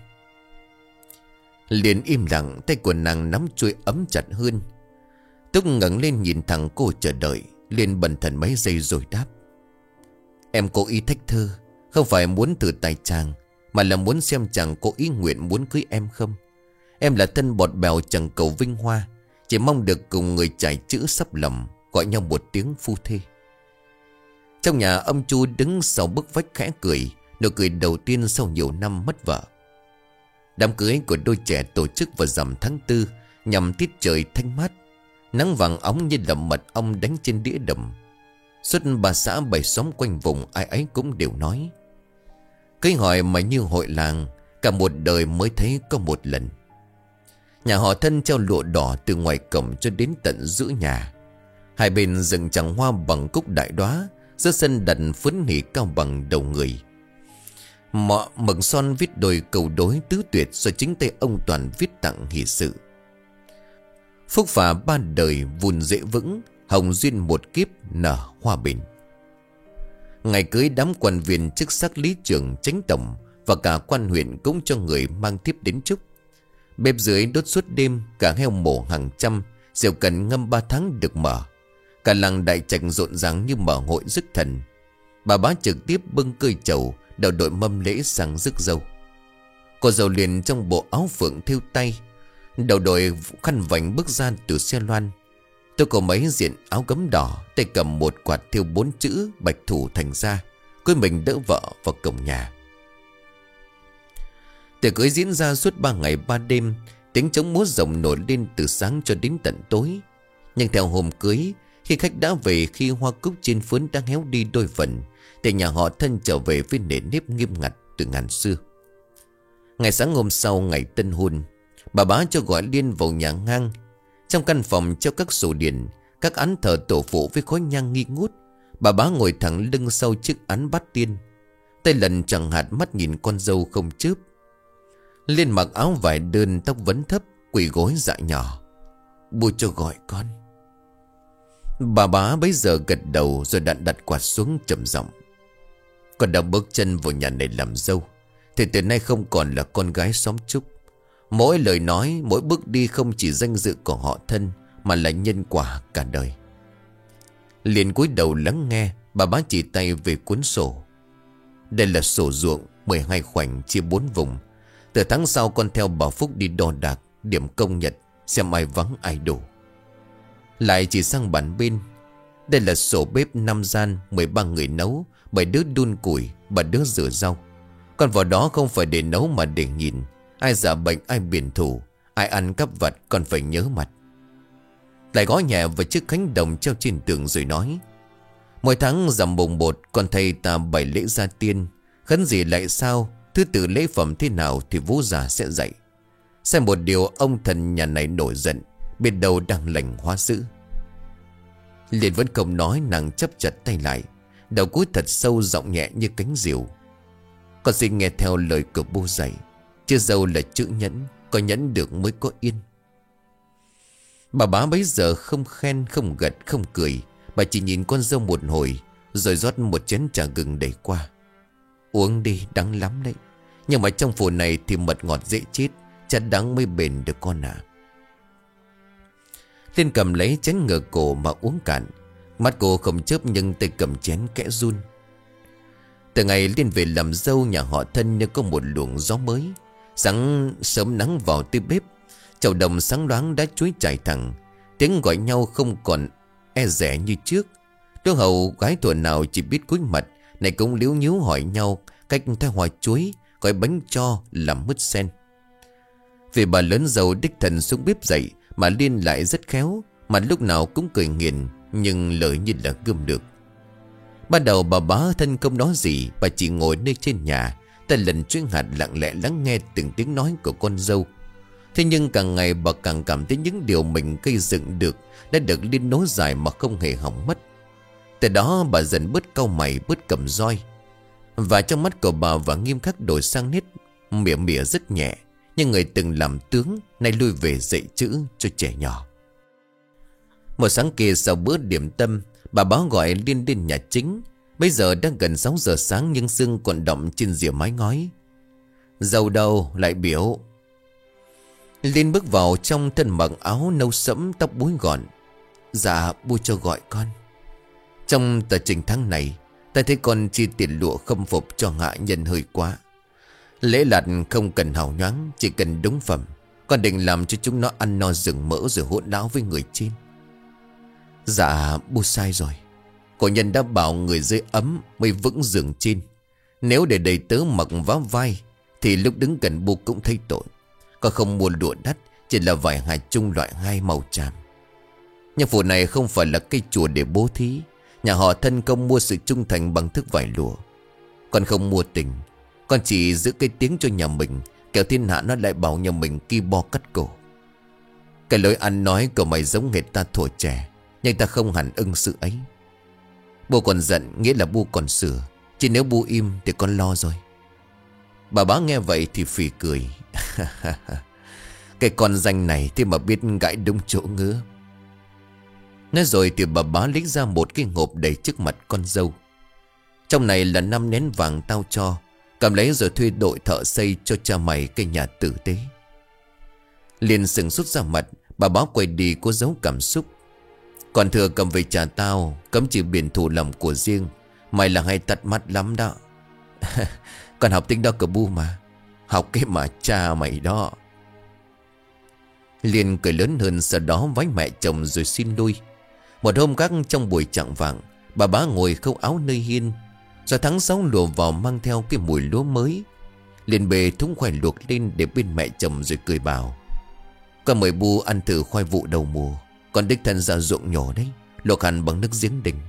Liền im lặng, tay của nàng nắm chuôi ấm chặt hơn. Túc ngẩng lên nhìn thẳng cô chờ đợi. Liền bần thần mấy giây rồi đáp. Em cố ý thách thơ, không phải muốn thử tài chàng, mà là muốn xem chàng có ý nguyện muốn cưới em không. Em là thân bọt bèo chẳng cầu vinh hoa, chỉ mong được cùng người trải chữ sắp lầm, gọi nhau một tiếng phu thê. Trong nhà ông Chu đứng sau bức vách khẽ cười, nụ cười đầu tiên sau nhiều năm mất vợ. Đám cưới của đôi trẻ tổ chức vào rằm tháng 4, nhằm tiết trời thanh mát. Nắng vàng óng như đậm mật ong đánh trên đĩa đầm. Suốt 3 xã 7 xóm quanh vùng, ai ấy cũng đều nói cưới hỏi mà như hội làng, cả một đời mới thấy có một lần. Nhà họ Thân treo lụa đỏ từ ngoài cổng cho đến tận giữa nhà. Hai bên dựng chàng hoa bằng cúc đại đóa, giữa sân đặt phấn nỉ cao bằng đầu người. Mực son viết đôi câu đối tứ tuyệt do chính tay ông Toàn viết tặng hỷ sự. Phúc phà 3 đời vun dễ vững, hồng duyên một kiếp nở hoa bình. Ngày cưới đám quan viên chức sắc lý trưởng, chánh tổng và cả quan huyện cũng cho người mang thiếp đến chúc. Bếp dưới đốt suốt đêm, cả heo mổ hàng trăm, rượu cần ngâm 3 tháng được mở. Cả làng đại trạch rộn ràng như mở hội rước thần. Bà bá trực tiếp bưng cơi trầu, đầu đội mâm lễ sang rước dâu. Cô dâu liền trong bộ áo phượng thêu tay, đầu đội khăn vành bước ra từ xe loan. Tôi có mấy diện áo gấm đỏ, tay cầm một quạt thêu 4 chữ bạch thủ thành ra, cúi mình đỡ vợ vào cổng nhà. Tiệc cưới diễn ra suốt 3 ngày 3 đêm, tiếng trống múa rồng nổi lên từ sáng cho đến tận tối. Nhưng theo hôm cưới, khi khách đã về, khi hoa cúc trên phướn đang héo đi đôi phần, thì nhà họ Thân trở về với nề nếp nghiêm ngặt từ ngàn xưa. Ngày sáng hôm sau, ngày tân hôn, bà bá cho gọi Liên vào nhà ngang. Trong căn phòng treo các sổ điển, các án thờ tổ phụ với khói nhang nghi ngút. Bà bá ngồi thẳng lưng sau chiếc án bát tiên, tay lần chẳng hạt, mắt nhìn con dâu không chớp. Liên mặc áo vải đơn, tóc vấn thấp, quỳ gối dạ nhỏ. Bố cho gọi con. Bà bá bấy giờ gật đầu rồi đặt quạt xuống trầm giọng. Con đã bước chân vào nhà này làm dâu, thì từ nay không còn là con gái xóm Trúc. Mỗi lời nói, mỗi bước đi không chỉ danh dự của họ Thân, mà là nhân quả cả đời. Liền cúi đầu lắng nghe, bà bá chỉ tay về cuốn sổ. Đây là sổ ruộng 12 khoảnh chia 4 vùng. Từ tháng sau con theo bà Phúc đi đo đạc, điểm công nhật, xem ai vắng ai đủ. Lại chỉ sang bàn bên. Đây là sổ bếp 5 gian, 13 người nấu, 7 đứa đun củi, 3 đứa rửa rau. Còn vào đó không phải để nấu mà để nhìn. Ai giả bệnh, ai biển thủ, ai ăn cắp vặt còn phải nhớ mặt. Lại gõ nhẹ vào chiếc khánh đồng treo trên tường rồi nói. Mỗi tháng rằm mùng 1 con thầy ta bày lễ gia tiên. Khấn gì lại sao, thứ tự lễ phẩm thế nào thì vũ già sẽ dạy. Sai một điều ông thần nhà này nổi giận, biết đâu đang lành hóa dữ. Liền vẫn không nói, nàng chấp chặt tay lại, đầu cúi thật sâu, giọng nhẹ như cánh diều. Con xin nghe theo lời của bố dạy. Chưa dâu là chữ nhẫn, có nhẫn được mới có yên. Bà bá bấy giờ không khen, không gật, không cười. Bà chỉ nhìn con dâu một hồi, rồi rót một chén trà gừng đẩy qua. Uống đi, đắng lắm đấy. Nhưng mà trong phủ này thì mật ngọt dễ chết, chả đắng mới bền được con à. Liên cầm lấy chén ngửa cổ mà uống cạn. Mắt cô không chớp nhưng tay cầm chén kẽ run. Từ ngày Liên về làm dâu nhà họ Thân như có một luồng gió mới. Sáng sớm nắng vào tới bếp, chậu đồng sáng loáng đã chuối chảy thẳng. Tiếng gọi nhau không còn e dè như trước. Đứa hầu gái tuổi nào chỉ biết cúi mặt, này cũng líu nhíu hỏi nhau cách thái hoa chuối, gói bánh cho làm mứt sen. Vì bà lớn giàu đích thần xuống bếp dậy, mà Liên lại rất khéo, mà lúc nào cũng cười nghiền, nhưng lời như là gươm được. Ban đầu bà bá Thân không nói gì, bà chỉ ngồi nơi trên nhà, tay lần chuyên hạt lặng lẽ lắng nghe từng tiếng nói của con dâu. Thế nhưng càng ngày bà càng cảm thấy những điều mình gây dựng được đã được Liên nối dài mà không hề hỏng mất. Từ đó bà dần bớt cau mày, bớt cầm roi, và trong mắt của bà và nghiêm khắc đổi sang nét mỉa mỉa rất nhẹ, nhưng người từng làm tướng nay lui về dạy chữ cho trẻ nhỏ. Một sáng kia sau bữa điểm tâm, bà báo gọi Liên đến nhà chính. Bây giờ đang gần 6 giờ sáng nhưng sương còn đọng trên rìa mái ngói. Dâu đâu lại biểu. Liên bước vào trong, thân mặc áo nâu sẫm, tóc búi gọn. Dạ bu cho gọi con. Trong tờ trình tháng này, ta thấy con chi tiền lụa khâm phục cho hạ nhân hơi quá. Lễ lạt không cần hào nhoáng, chỉ cần đúng phẩm. Con định làm cho chúng nó ăn no rừng mỡ rồi hỗn láo với người trên. Dạ bu sai rồi. Cổ nhân đã bảo người dưới ấm mới vững giường trên. Nếu để đầy tớ mặc vá vai thì lúc đứng gần bu cũng thấy tội. Con không mua lụa đắt, chỉ là vải hài chung loại 2 màu tràm. Nhưng phủ này không phải là cây chùa để bố thí. Nhà họ thân công mua sự trung thành bằng thức vải lụa. Con không mua tình, con chỉ giữ cái tiếng cho nhà mình, kẻo thiên hạ nó lại bảo nhà mình ki bo cắt cổ. Cái lối ăn nói của mày giống hệt ta thuở trẻ, nhưng ta không hẳn ưng sự ấy. Bu còn giận nghĩa là bu còn sửa, chỉ nếu bu im thì con lo rồi. Bà bá nghe vậy thì phì cười. Cái con danh này thế mà biết gãi đúng chỗ ngứa. Nói rồi thì bà bá lấy ra một cái hộp đầy trước mặt con dâu. Trong này là 5 nén vàng tao cho. Cầm lấy rồi thuê đội thợ xây cho cha mày cái nhà tử tế. Liền sừng sốt ra mặt. Bà bá quay đi có dấu cảm xúc. Còn thừa cầm về trả tao, cấm chỉ biển thủ lòng của riêng. Mày là hay tật mắt lắm đó. Còn học tính đó của bu mà. Học cái mà cha mày đó. Liền cười lớn hơn, sau đó vái mẹ chồng rồi xin lui. Một hôm khác trong buổi chạng vạng, bà bá ngồi khâu áo nơi hiên. Do tháng 6 lùa vào mang theo cái mùi lúa mới. Liền bề thúng khoai luộc lên để bên mẹ chồng rồi cười bảo. Con mời bu ăn thử khoai vụ đầu mùa. Con đích thân ra ruộng nhỏ đấy, luộc hẳn bằng nước giếng đình.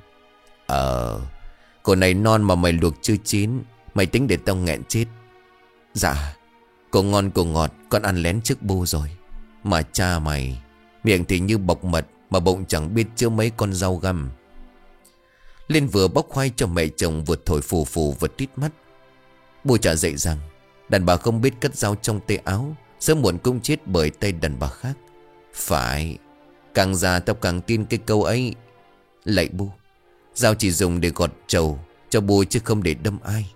Cô này non mà mày luộc chưa chín, mày tính để tao nghẹn chết. Dạ, cô ngon cô ngọt, con ăn lén trước bu rồi. Mà cha mày, miệng thì như bọc mật mà bụng chẳng biết chứa mấy con rau găm. Lên vừa bóc khoai cho mẹ chồng vừa thổi phù phù vừa tít mắt. Bu trả dạy rằng đàn bà không biết cất dao trong tay áo, sớm muộn cũng chết bởi tay đàn bà khác. Phải, càng già tao càng tin cái câu ấy. Lạy bu, dao chỉ dùng để gọt trầu cho bu chứ không để đâm ai.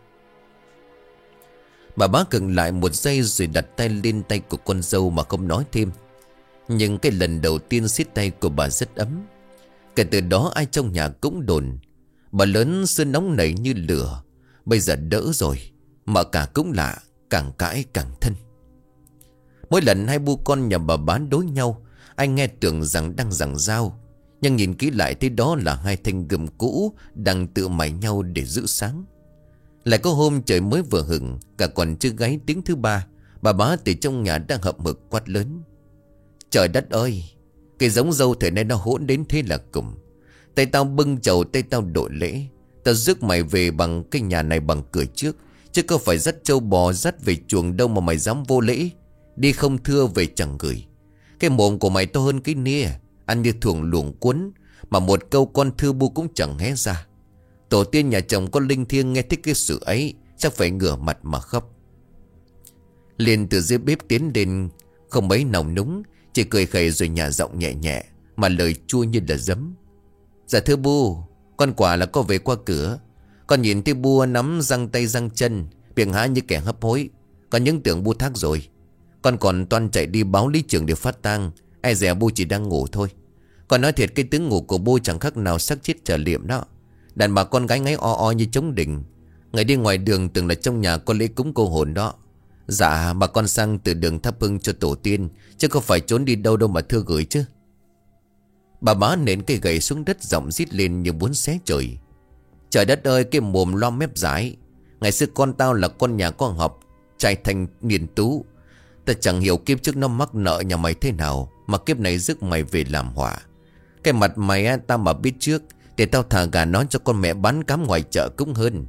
Bà bá khựng lại một giây rồi đặt tay lên tay của con dâu mà không nói thêm. Nhưng cái lần đầu tiên siết tay của bà rất ấm. Kể từ đó ai trong nhà cũng đồn bà lớn xưa nóng nảy như lửa, bây giờ đỡ rồi. Mà cả cũng lạ, càng cãi càng thân. Mỗi lần hai bu con nhà bà bán đối nhau, anh nghe tưởng rằng đang giằng dao, nhưng nhìn kỹ lại thấy đó là hai thanh gươm cũ đang tự mài nhau để giữ sáng. Lại có hôm trời mới vừa hửng, cả còn chưa gáy tiếng thứ ba, bà bá từ trong nhà đang hậm hực quát lớn. Trời đất ơi, cái giống dâu thời nay nó hỗn đến thế là cùng. Tay tao bưng chầu, tay tao đội lễ. Tao rước mày về bằng cái nhà này bằng cửa trước, chứ có phải dắt trâu bò dắt về chuồng đâu mà mày dám vô lễ. Đi không thưa về chẳng gửi. Cái mồm của mày to hơn cái nia, ăn như thuồng luồng cuốn, mà một câu con thưa bu cũng chẳng hé ra. Tổ tiên nhà chồng có linh thiêng nghe thích cái sự ấy, chắc phải ngửa mặt mà khóc. Liền từ dưới bếp tiến lên, không mấy nồng núng, chỉ cười khẩy rồi nhả giọng nhẹ nhẹ, mà lời chua như là giấm. Dạ thưa bu, con quả là có về qua cửa. Con nhìn thấy bu nắm răng tay răng chân, miệng há như kẻ hấp hối. Con những tưởng bu thác rồi. Con còn toan chạy đi báo lý trưởng để phát tang. Ai dè bu chỉ đang ngủ thôi. Con nói thiệt, cái tiếng ngủ của bu chẳng khác nào xác chết trở liệm đó. Đàn bà con gái ngáy o o như trống đình. Ngày đi ngoài đường tưởng là trong nhà có lễ cúng cô hồn đó. Dạ bà con sang từ đường thắp hương cho tổ tiên, chứ không phải trốn đi đâu đâu mà thưa gửi chứ. Bà bá nện cây gậy xuống đất, giọng rít lên như muốn xé trời. Trời đất ơi, cái mồm lom mép dãi. Ngày xưa con tao là con nhà có học, trai thành niên tú. Ta chẳng hiểu kiếp trước nó mắc nợ nhà mày thế nào mà kiếp này rước mày về làm họa. Cái mặt mày á, tao mà biết trước thì tao thà gà nó cho con mẹ bán cám ngoài chợ cũng hơn.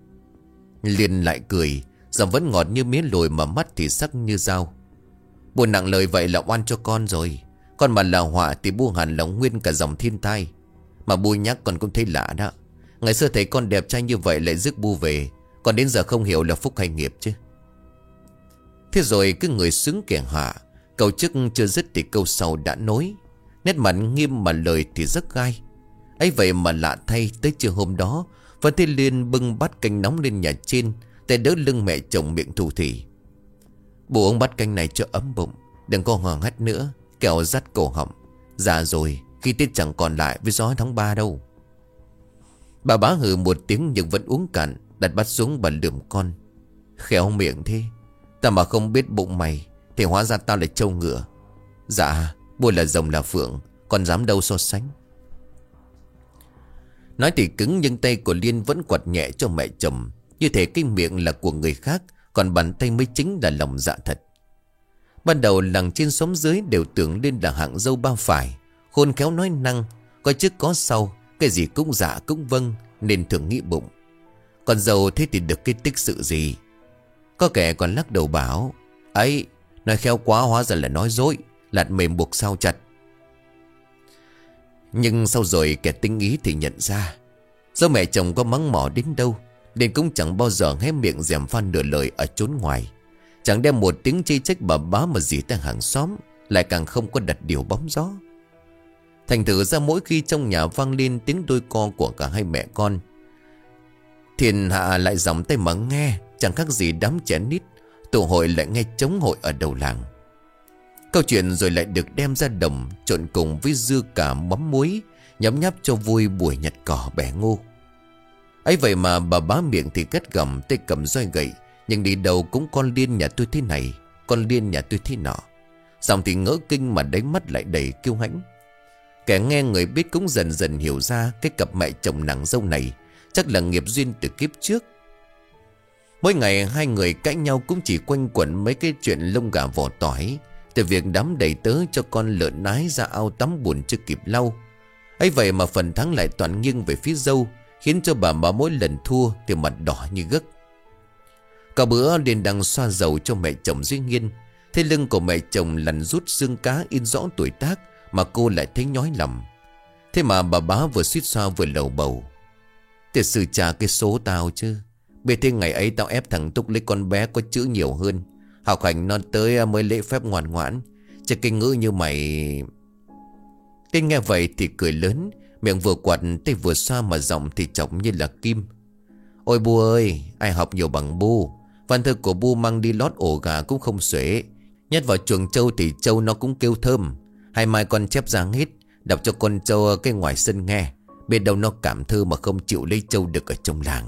Liền lại cười, giọng vẫn ngọt như mía lùi mà mắt thì sắc như dao. Bu nặng lời vậy là oan cho con rồi. Con mà là họa thì bu hẳn là nguyên cả dòng thiên tai. Mà bu nhắc con cũng thấy lạ đó. Ngày xưa thấy con đẹp trai như vậy lại rước bu về, còn đến giờ không hiểu là phúc hay nghiệp chứ. Thế rồi cứ người xứng kẻ hạ. Câu trước chưa dứt thì câu sau đã nối. Nét mặt nghiêm mà lời thì rất gai. Ấy vậy mà lạ thay, tới trưa hôm đó Văn Thế Liên bưng bát canh nóng lên nhà trên, tay đỡ lưng mẹ chồng miệng thủ thỉ: "Bố uống bát canh này cho ấm bụng, đừng có hoảng hắt nữa, kẻo rắt cổ họng. Già rồi, khi Tết chẳng còn lại với gió tháng 3 đâu." Bà bá hừ một tiếng nhưng vẫn uống cạn, đặt bát xuống và lườm con: "Khéo miệng thế, ta mà không biết bụng mày thì hóa ra tao là trâu ngựa. Dạ, bố là rồng là phượng, còn dám đâu so sánh." Nói thì cứng nhưng tay của Liên vẫn quạt nhẹ cho mẹ chồng, như thể cái miệng là của người khác, còn bàn tay mới chính là lòng dạ thật. Ban đầu làng trên xóm dưới đều tưởng Liên là hạng dâu ba phải, khôn khéo nói năng, có trước có sau, cái gì cũng dạ cũng vâng, nên thường nghĩ bụng: con dâu thế thì được cái tích sự gì. Có kẻ còn lắc đầu bảo: "Ấy, nói khéo quá hóa ra là nói dối, lạt mềm buộc sao chặt." Nhưng sau rồi kẻ tinh ý thì nhận ra, do mẹ chồng có mắng mỏ đến đâu nên cũng chẳng bao giờ hé miệng gièm pha nửa lời ở chốn ngoài, chẳng đem một tiếng chê trách bà bá mà dỉ tới hàng xóm, lại càng không có đặt điều bóng gió. Thành thử ra mỗi khi trong nhà vang lên tiếng đôi co của cả hai mẹ con, thiên hạ lại dòng tay mà nghe, chẳng khác gì đám trẻ nít tụ hội lại nghe trống hội ở đầu làng. Câu chuyện rồi lại được đem ra đồng, trộn cùng với dưa cà mắm muối, nhấm nháp cho vui buổi nhặt cỏ bẻ ngô. Ấy vậy mà bà bá miệng thì cất gầm, tay cầm roi gậy, nhưng đi đâu cũng "con Liên nhà tôi thế này, con Liên nhà tôi thế nọ", xong thì ngỡ kinh mà đáy mắt lại đầy kiêu hãnh. Kẻ nghe người biết cũng dần dần hiểu ra cái cặp mẹ chồng nàng dâu này chắc là nghiệp duyên từ kiếp trước. Mỗi ngày hai người cãi nhau cũng chỉ quanh quẩn mấy cái chuyện lông gà vỏ tỏi, từ việc đám đầy tớ cho con lợn nái ra ao tắm buồn chưa kịp lau. Ấy vậy mà phần thắng lại toàn nghiêng về phía dâu, khiến cho bà mỗi lần thua thì mặt đỏ như gấc. Cả bữa Liên đang xoa dầu cho mẹ chồng Duy Nghiên, thế lưng của mẹ chồng lằn rút xương cá in rõ tuổi tác mà cô lại thấy nhói lòng. Thế mà bà bá vừa suýt xoa vừa lầu bầu: "Thiệt sự trả cái số tao chứ. Biết thế ngày ấy tao ép thằng Túc lấy con bé có chữ nhiều hơn, học hành non tới mới lễ phép ngoan ngoãn, chứ kinh ngữ như mày." Cái nghe vậy thì cười lớn, miệng vừa quạt tay vừa xoa mà giọng thì trọng như là kim: "Ôi Bu ơi, ai học nhiều bằng Bu. Văn thơ của Bu mang đi lót ổ gà cũng không xuể, nhét vào chuồng trâu thì trâu nó cũng kêu thơm. Hay mai con chép ra hết, đọc cho con trâu cái ngoài sân nghe, biết đâu nó cảm thơ mà không chịu lấy trâu được ở trong làng."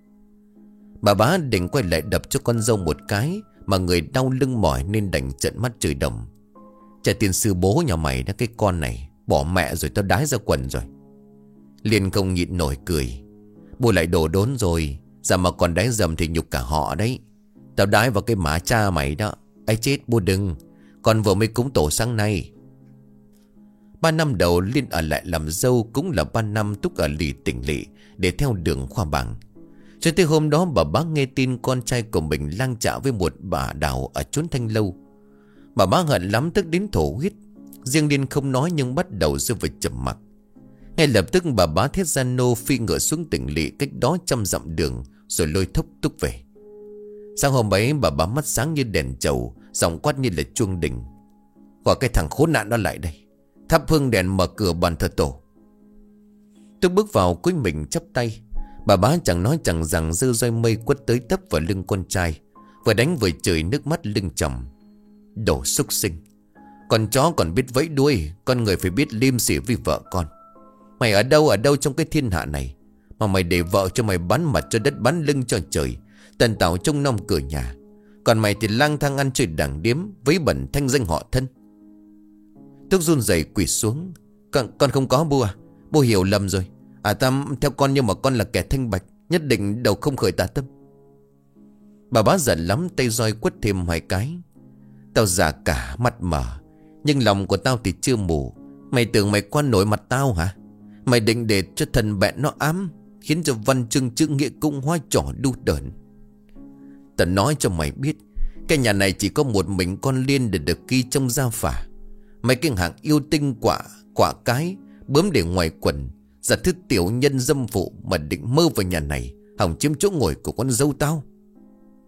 Bà bá định quay lại đập cho con dâu một cái, mà người đau lưng mỏi nên đành trợn mắt chửi đồng: "Trả tiền sư bố nhà mày đó, cái con này bỏ mẹ rồi tao đái ra quần rồi." Liên không nhịn nổi cười: "Bu lại đổ đốn rồi, giờ mà còn đái dầm thì nhục cả họ đấy. Tao đái vào cái má cha mày đó. Ấy chết Bu đừng, con vừa mới cúng tổ sáng nay." 3 năm đầu Liên ở lại làm dâu cũng là 3 năm Túc ở lì tỉnh lỵ để theo đường khoa bảng. Cho tới hôm đó bà bá nghe tin con trai của mình lang chạ với một bà đào ở chốn Thanh Lâu. Bà bá hận lắm, tức đến thổ huyết. Riêng Liên không nói nhưng bắt đầu rơi vào trầm mặc. Ngay lập tức bà bá thét ra nô phi ngựa xuống tỉnh lỵ cách đó 100 dặm đường, rồi lôi thốc Túc về. Sáng hôm ấy bà bá mắt sáng như đèn trầu, giọng quát như là chuông đình: "Gọi cái thằng khốn nạn đó lại đây, thắp hương đèn mở cửa bàn thờ tổ." Túc bước vào cúi mình chắp tay. Bà bá chẳng nói chẳng rằng giơ roi mây quất tới tấp vào lưng con trai, vừa đánh vừa chửi nước mắt lưng tròng: "Đồ súc sinh, con chó còn biết vẫy đuôi, con người phải biết liêm sỉ vì vợ con. Mày ở đâu trong cái thiên hạ này mà mày để vợ cho mày bán mặt cho đất bán lưng cho trời, tần tảo trông nom cửa nhà, còn mày thì lang thang ăn chơi đảng điếm, vấy bẩn thanh danh họ thân." Túc run rẩy quỳ xuống: Con không có Bu à, Bu hiểu lầm rồi. Ta theo con nhưng mà con là kẻ thanh bạch, nhất định đầu không khởi tà tâm." Bà bá giận lắm, tay roi quất thêm 2 cái: "Tao già cả mắt mở, nhưng lòng của tao thì chưa mù. Mày tưởng mày qua nổi mặt tao hả? Mày định để cho thần bẹn nó ám, khiến cho văn chương chữ nghĩa cũng hóa trò đu đởn. Tao nói cho mày biết, cái nhà này chỉ có một mình con Liên để được ghi trong gia phả. Mấy cái hạng yêu tinh quả cái bướm để ngoài quần, giả thứ tiểu nhân dâm phụ mà định mơ vào nhà này, hỏng chiếm chỗ ngồi của con dâu tao."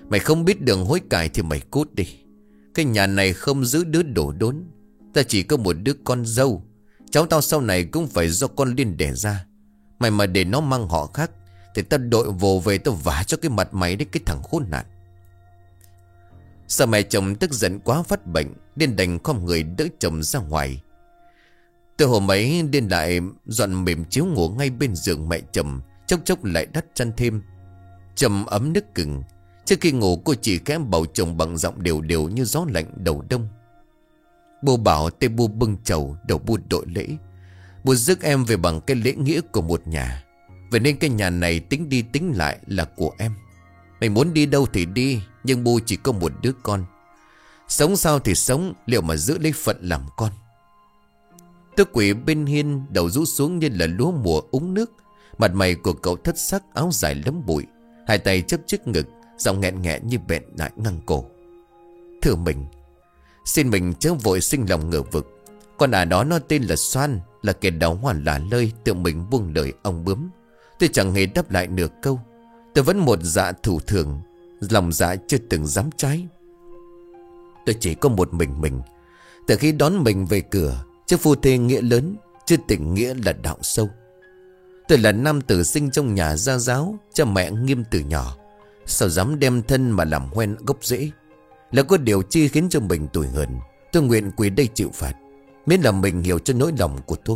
Mày không biết đường hối cải thì mày cút đi. Cái nhà này không giữ đứa đổ đốn. Ta chỉ có một đứa con dâu. Cháu tao sau này cũng phải do con Liên đẻ ra. Mày mà để nó mang họ khác thì tao đội vồ về tao vả cho cái mặt mày đấy, cái thằng khốn nạn. Sao mẹ chồng tức giận quá phát bệnh, Liên đành khom người đỡ chồng ra ngoài. Từ hôm ấy Liên lại dọn mềm chiếu ngủ ngay bên giường mẹ chồng, chốc chốc lại đắp chăn thêm. Chồng ấm nức cứng. Trước khi ngủ cô chỉ khẽ bầu chồng bằng giọng đều đều như gió lạnh đầu đông. Bố bảo tê bu bưng chầu đầu bu đội lễ. Bố rước em về bằng cái lễ nghĩa của một nhà. Vậy nên cái nhà này tính đi tính lại là của em. Mày muốn đi đâu thì đi, nhưng bu chỉ có một đứa con. Sống sao thì sống, liệu mà giữ lấy phận làm con. Tứ Quỷ bên hiên đầu rũ xuống như là lúa mùa úng nước. Mặt mày của cậu thất sắc, áo dài lấm bụi, hai tay chấp trước ngực, giọng nghẹn nghẹn như bẹn lại ngang cổ. Thưa mình, xin mình chớ vội sinh lòng ngờ vực. Con đó nó tên là Xoan, là kẻ đào hoa lả lơi, tự mình buông lời ông bướm. Tôi chẳng hề đáp lại nửa câu. Tôi vẫn một dạ thủ thường, lòng dạ chưa từng dám trái. Tôi chỉ có một mình. Từ khi đón mình về cửa, chứ phu thê nghĩa lớn, chứ tình nghĩa là đạo sâu. Tôi là nam tử sinh trong nhà gia giáo, cha mẹ nghiêm từ nhỏ. Sao dám đem thân mà làm hoen gốc rễ. Là có điều chi khiến cho mình tủi hờn. Tôi nguyện quỳ đây chịu phạt, miễn là mình hiểu cho nỗi lòng của tôi.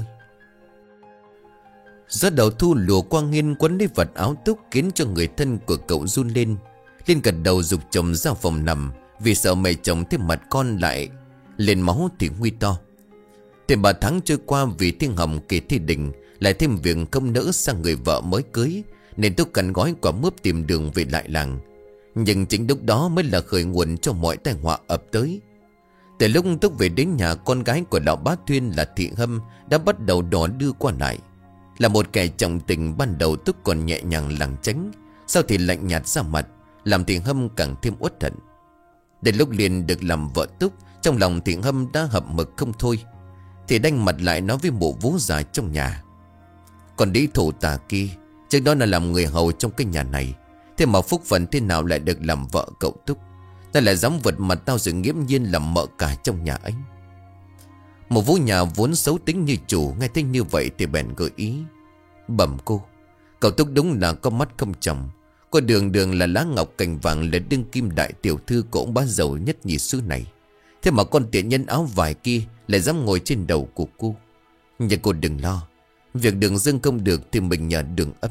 Gió đầu thu lùa qua nghiên quấn lấy vật áo túc, khiến cho người thân của cậu run lên. Liên gật đầu giục chồng ra phòng nằm, vì sợ mẹ chồng thêm mặt con lại lên máu thì nguy to. Thêm 3 tháng trôi qua, vì Thiên Hồng kỳ thi đình, lại thêm việc không nỡ sang người vợ mới cưới, nên tôi cần gói quả mướp tìm đường về lại làng. Nhưng chính lúc đó mới là khởi nguồn cho mọi tai họa ập tới. Từ lúc tôi về đến nhà, con gái của lão bá Thuyên là Thị Hâm đã bắt đầu đò đưa qua lại. Là một kẻ trọng tình, ban đầu tôi còn nhẹ nhàng lảng tránh, sau thì lạnh nhạt ra mặt, làm Thị Hâm càng thêm uất hận. Đến lúc liền được làm vợ Túc, trong lòng Thị Hâm đã hậm mực không thôi, thì đanh mặt lại nói với mụ vú già trong nhà: còn đi thủ tà kia, trước đó là làm người hầu trong cái nhà này, thế mà phúc phận thế nào lại được làm vợ cậu Túc? Ta lại dám vượt mặt tao rồi nghiễm nhiên làm mợ cả trong nhà ấy. Một vũ nhà vốn xấu tính như chủ, nghe thấy như vậy thì bèn gợi ý: bẩm cô, cậu Túc đúng là có mắt không tròng. Cô đường đường là lá ngọc cành vàng, là đương kim đại tiểu thư của ông bá giàu nhất nhì xứ này. Thế mà con tiện nhân áo vải kia lại dám ngồi trên đầu của cô. Nhưng cô đừng lo, việc đường dương không được thì mình nhờ đường âm.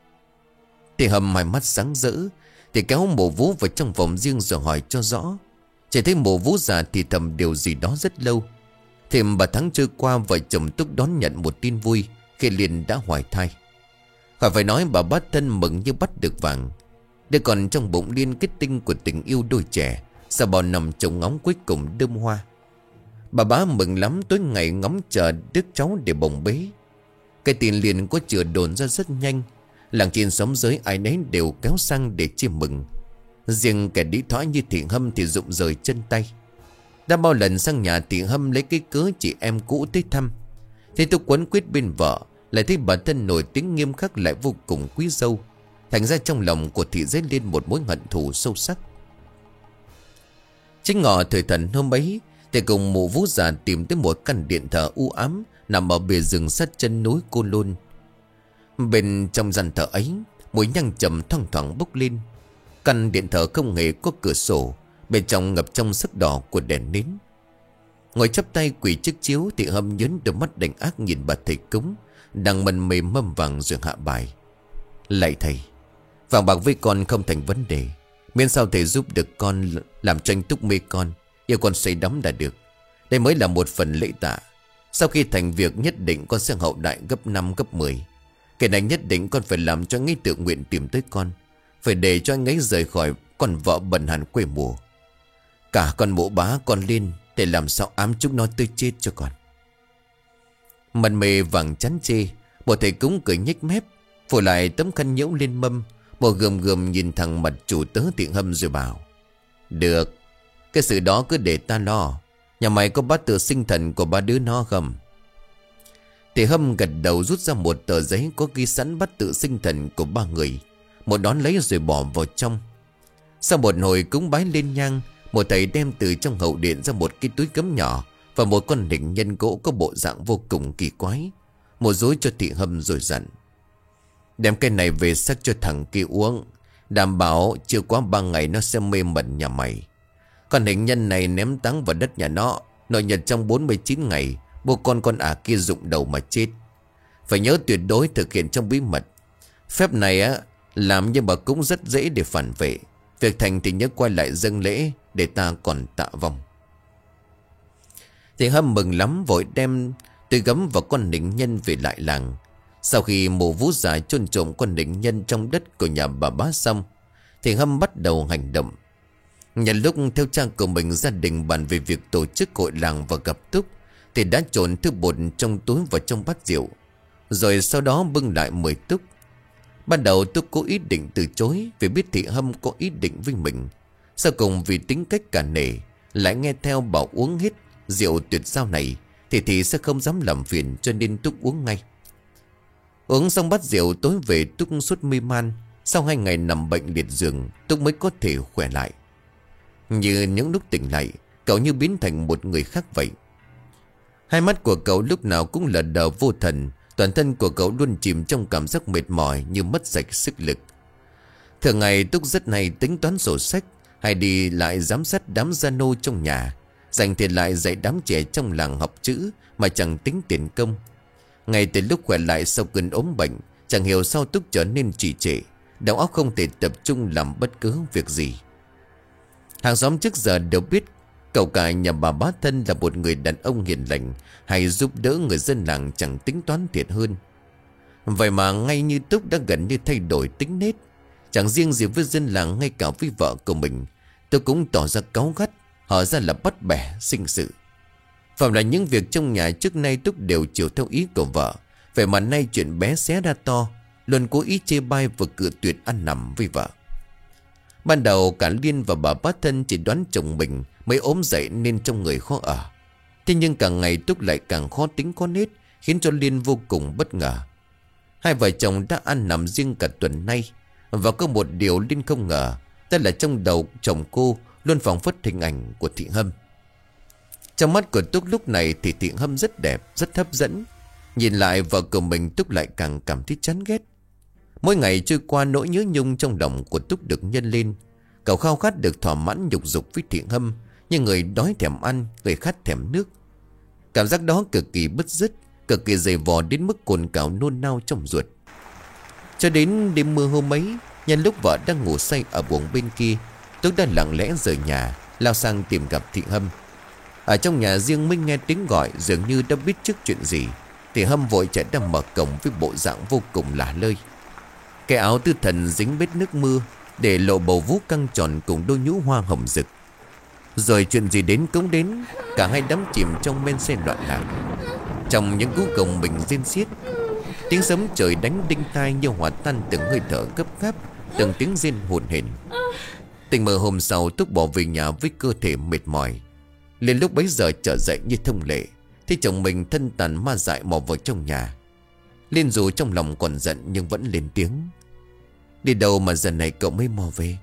Thì Hầm hai mắt sáng rỡ, thì kéo mộ vú vào trong phòng riêng rồi hỏi cho rõ. Chỉ thấy mộ vú già thì thầm điều gì đó rất lâu. Thêm 3 tháng trôi qua, vợ chồng Túc đón nhận một tin vui khi Liên đã hoài thai. Khỏi phải nói, bà bát thân mừng như bắt được vàng. Đứa còn trong bụng Liên kết tinh của tình yêu đôi trẻ, sau bao năm trông ngóng cuối cùng đơm hoa. Bà bá mừng lắm, tối ngày ngóng chờ đứa cháu để bồng bế. Cái tin Liên có chừa đồn ra rất nhanh. Làng trên xóm giới ai nấy đều kéo sang để chiêm mừng. Riêng kẻ đĩ thoái như Thị Hâm thì rụng rời chân tay. Đã bao lần sang nhà Thị Hâm lấy cái cớ chị em cũ tới thăm, thế tôi quấn quyết bên vợ, lại thấy bản thân nổi tiếng nghiêm khắc lại vô cùng quý dâu. Thành ra trong lòng của Thị dấy lên một mối hận thù sâu sắc. Chính ngọ thời thần hôm ấy, thì cùng mụ vú già tìm tới một căn điện thờ u ám nằm ở bìa rừng sát chân núi Cô Lôn. Bên trong gian thờ ấy, mùi nhang trầm thoang thoảng bốc lên. Căn điện thờ không hề có cửa sổ, bên trong ngập trong sắc đỏ của đèn nến. Ngồi chắp tay quỳ trước chiếu, Thị Hâm nhớn đôi mắt đành ác nhìn bà thầy cúng đang mân mê mâm vàng rồi hạ bài: lạy thầy, vàng bạc với con không thành vấn đề, miễn sao thầy giúp được con làm tranh Túc mê con, yêu con say đắm đã được. Đây mới là một phần lễ tạ. Sau khi thành việc nhất định con sẽ hậu đại gấp 5 gấp 10. Cái này nhất định con phải làm cho anh ấy tự nguyện tìm tới con, phải để cho anh ấy rời khỏi con vợ bần hàn quê mùa. Cả con mụ bá con Liên để làm sao ám chúc nó tới chết cho con. Mặt mề vàng chán chê, một thầy cúng cười nhếch mép, phủ lại tấm khăn nhễu lên mâm, một gườm gườm nhìn thẳng mặt chủ tớ Thị Hâm rồi bảo: được, cái sự đó cứ để ta lo. Nhà mày có bát tự sinh thần của ba đứa nó không? Thị Hâm gật đầu, rút ra một tờ giấy có ghi sẵn bát tự sinh thần của 3 người. Một đón lấy rồi bỏ vào trong. Sau một hồi cúng bái lên nhang, một thầy đem từ trong hậu điện ra một cái túi cấm nhỏ và một con hình nhân gỗ có bộ dạng vô cùng kỳ quái. Một dối cho Thị Hâm rồi dặn: đem cái này về sắc cho thằng kia uống, đảm bảo chưa quá 3 ngày nó sẽ mê mẩn nhà mày. Con hình nhân này ném táng vào đất nhà nó nhật trong 49 ngày, bố con kia rụng đầu mà chết. Phải nhớ tuyệt đối thực hiện trong bí mật. Phép này làm nhưng mà cũng rất dễ để phản vệ. Việc thành thì nhớ quay lại dâng lễ để ta còn tạ vong. Thì Hâm mừng lắm, vội đem túi gấm và con hình nhân về lại làng. Sau khi mộ Vũ già chôn trộm con hình nhân trong đất của nhà bà Bá xong, thì Hâm bắt đầu hành động. Nhân lúc theo cha của mình, gia đình bàn về việc tổ chức hội làng và gặp Túc, thì đã trộn thứ bột trong túi vào trong bát rượu, rồi sau đó bưng lại mời Túc. Ban đầu Túc có ý định từ chối vì biết Thị Hâm có ý định với mình. Sau cùng vì tính cách cả nể, lại nghe theo bảo uống hết rượu tuyệt giao này thì sẽ không dám làm phiền, cho nên Túc uống ngay. Uống xong bát rượu, tối về Túc suốt mê man. Sau 2 ngày nằm bệnh liệt giường, Túc mới có thể khỏe lại. Như những lúc tỉnh lại, cậu như biến thành một người khác vậy. Hai mắt của cậu lúc nào cũng lờ đờ vô thần. Toàn thân của cậu luôn chìm trong cảm giác mệt mỏi, như mất sạch sức lực. Thường ngày Túc rất hay tính toán sổ sách, hay đi lại giám sát đám gia nô trong nhà, dành tiền lại dạy đám trẻ trong làng học chữ mà chẳng tính tiền công. Ngay từ lúc khỏe lại sau cơn ốm bệnh, chẳng hiểu sao Túc trở nên trì trệ, đầu óc không thể tập trung làm bất cứ việc gì. Hàng xóm trước giờ đều biết cậu cả nhà bà Bá Thân là một người đàn ông hiền lành, hay giúp đỡ người dân làng chẳng tính toán thiệt hơn. Vậy mà ngay như Túc đã gần như thay đổi tính nết. Chẳng riêng gì với dân làng, ngay cả với vợ của mình, tôi cũng tỏ ra cáu gắt, họ ra là bắt bẻ sinh sự. Phạm là những việc trong nhà trước nay Túc đều chiều theo ý của vợ. Vậy mà nay chuyện bé xé ra to, luôn cố ý chê bai và cự tuyệt ăn nằm với vợ. Ban đầu cả Liên và bà Bá Thân chỉ đoán chồng mình mới ốm dậy nên trong người khó ở. Thế nhưng càng ngày Túc lại càng khó tính khó nết, khiến cho Liên vô cùng bất ngờ. Hai vợ chồng đã ăn nằm riêng cả tuần nay. Và có một điều Liên không ngờ, đó là trong đầu chồng cô luôn phảng phất hình ảnh của Thị Hâm. Trong mắt của Túc lúc này thì Thị Hâm rất đẹp, rất hấp dẫn. Nhìn lại vợ của mình, Túc lại càng cảm thấy chán ghét. Mỗi ngày trôi qua, nỗi nhớ nhung trong lòng của Túc được nhân lên. Cậu khao khát được thỏa mãn nhục dục với Thị Hâm, như người đói thèm ăn, người khát thèm nước. Cảm giác đó cực kỳ bứt rứt, cực kỳ dày vò đến mức cồn cào nôn nao trong ruột. Cho đến đêm mưa hôm ấy, nhân lúc vợ đang ngủ say ở buồng bên kia, Túc đã lặng lẽ rời nhà, lao sang tìm gặp Thị Hâm. Ở trong nhà riêng Minh nghe tiếng gọi, dường như đã biết trước chuyện gì. Thì Hâm vội chạy ra mở cổng với bộ dạng vô cùng lả lơi. Cái áo tư thần dính bết nước mưa, để lộ bầu vú căng tròn cùng đôi nhũ hoa hồng rực. Rồi chuyện gì đến cũng đến, cả hai đắm chìm trong men say loạn lạc. Trong những cú gồng mình rên xiết, tiếng sấm trời đánh đinh tai như hòa tan từng hơi thở gấp gáp, từng tiếng rên hồn hển. Tình mơ hôm sau, Túc bỏ về nhà với cơ thể mệt mỏi. Liền lúc bấy giờ trở dậy như thông lệ, thấy chồng mình thân tàn ma dại mò vào trong nhà. Liên dù trong lòng còn giận nhưng vẫn lên tiếng: đi đâu mà giờ này cậu mới mò về?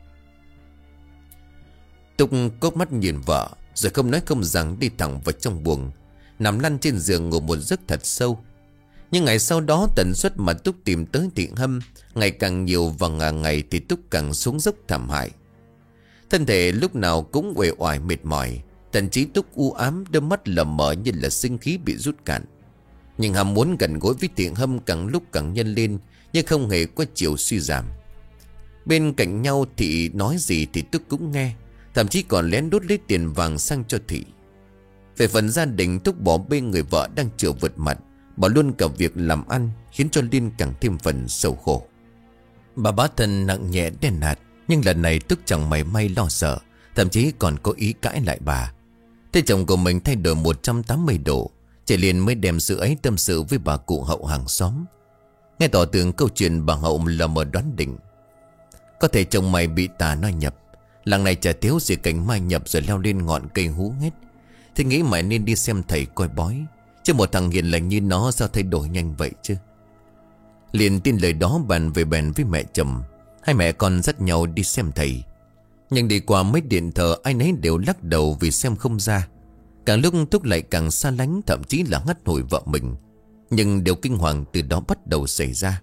Túc cốt mắt nhìn vợ, rồi không nói không rằng đi thẳng vào trong buồng, nằm lăn trên giường ngủ một giấc thật sâu. Nhưng ngày sau đó, tần suất mà Túc tìm tới Thị Hâm ngày càng nhiều, và ngày ngày thì Túc càng xuống dốc thảm hại. Thân thể lúc nào cũng uể oải mệt mỏi, thậm chí Túc u ám, đôi mắt lờ mờ như là sinh khí bị rút cạn. Nhưng ham muốn gần gũi với Thị Hâm càng lúc càng nhân lên, nhưng không hề có chiều suy giảm. Bên cạnh nhau Thị nói gì thì Túc cũng nghe, thậm chí còn lén đút lấy tiền vàng sang cho Thị. Về phần gia đình, Túc bỏ bê người vợ đang chịu vượt mặt, bỏ luôn cả việc làm ăn, khiến cho Liên càng thêm phần sầu khổ. Bà Bá Thân nặng nhẹ đen nạt, nhưng lần này Túc chẳng mảy may lo sợ, thậm chí còn có ý cãi lại bà. Thế chồng của mình thay đổi 180 độ, chị liền mới đem sự ấy tâm sự với bà cụ Hậu hàng xóm. Nghe tỏ tường câu chuyện, bà Hậu lờ mờ đoán định: có thể chồng mày bị tà noi nhập, làng này chả thiếu gì cành mai nhập rồi leo lên ngọn cây hú hết. Thế nghĩ mày nên đi xem thầy coi bói, chứ một thằng hiền lành như nó sao thay đổi nhanh vậy chứ. Liền tin lời đó, bàn về bèn với mẹ chồng. Hai mẹ con dắt nhau đi xem thầy. Nhưng đi qua mấy điện thờ, ai nấy đều lắc đầu vì xem không ra. Càng lúc Túc lại càng xa lánh, thậm chí là ngắt hồi vợ mình. Nhưng điều kinh hoàng từ đó bắt đầu xảy ra.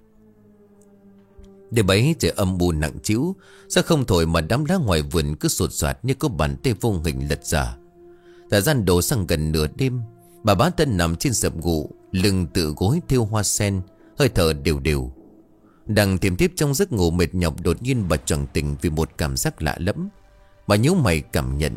Đêm ấy trời âm u nặng trĩu, sao không thổi mà đám lá ngoài vườn cứ sột soạt như có bàn tay vô hình lật dở. Thời gian đổ sang gần nửa đêm, bà Bá Tân nằm trên sập gụ, lưng tựa gối thêu hoa sen, hơi thở đều đều. Đang thiềm thiếp trong giấc ngủ mệt nhọc, đột nhiên bà choàng tỉnh vì một cảm giác lạ lẫm. Bà nhíu mày cảm nhận,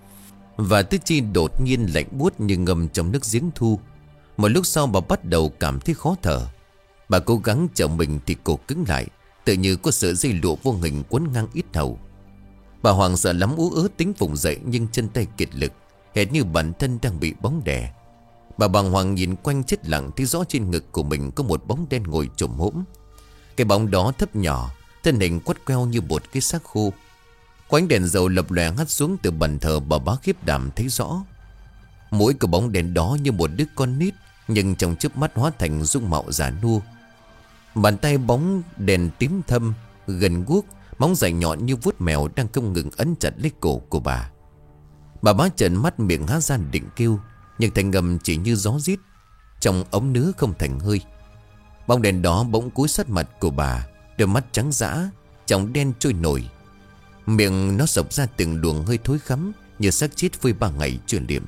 và tứ chi đột nhiên lạnh buốt như ngâm trong nước giếng thu. Một lúc sau bà bắt đầu cảm thấy khó thở. Bà cố gắng chở mình thì cổ cứng lại, tự như có sợi dây lụa vô hình quấn ngang yết hầu. Bà hoảng sợ lắm, ú ớ tính vùng dậy nhưng chân tay kiệt lực, hệt như bản thân đang bị bóng đè. Bà bàng hoàng nhìn quanh chết lặng, thấy rõ trên ngực của mình có một bóng đen ngồi chồm hổm. Cái bóng đó thấp nhỏ, thân hình quắt queo như một cái xác khô. Quánh đèn dầu lập lòe hắt xuống từ bàn thờ, bà Bá khiếp đảm thấy rõ. Mỗi cái bóng đèn đó như một đứa con nít, nhưng trong chớp mắt hóa thành dung mạo già nua. Bàn tay bóng đèn tím thâm, gần guốc, móng dài nhọn như vuốt mèo đang không ngừng ấn chặt lấy cổ của bà. Bà Bá trợn mắt miệng há ra định kêu, nhưng thành ngầm chỉ như gió rít, trong ống nứa không thành hơi. Bóng đèn đó bỗng cúi sát mặt của bà, đôi mắt trắng dã, tròng đen trôi nổi. Miệng nó sộc ra từng luồng hơi thối khắm, như xác chết phơi 3 ngày chưa liệm.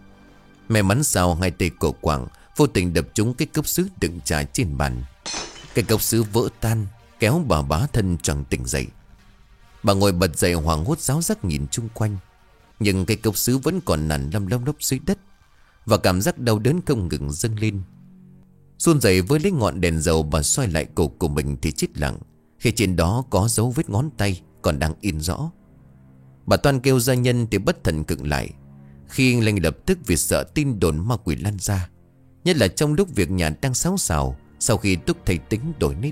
May mắn sao hai tay cổ quạng vô tình đập trúng cái cốc sứ đựng trà trên bàn. Cái cốc sứ vỡ tan, kéo bà Bá Thân choàng tỉnh dậy. Bà ngồi bật dậy hoảng hốt ráo rắc nhìn chung quanh, nhưng cái cốc sứ vẫn còn nằm lăm lăm lốc dưới đất, và cảm giác đau đớn không ngừng dâng lên. Run rẩy với lấy ngọn đèn dầu, bà xoay lại cổ của mình thì chết lặng, khi trên đó có dấu vết ngón tay còn đang in rõ. Bà toan kêu gia nhân thì bất thần khựng lại, khi Linh lập tức vì sợ tin đồn ma quỷ lan ra, nhất là trong lúc việc nhà đang xáo xào sau khi Túc thầy tính đổi nít.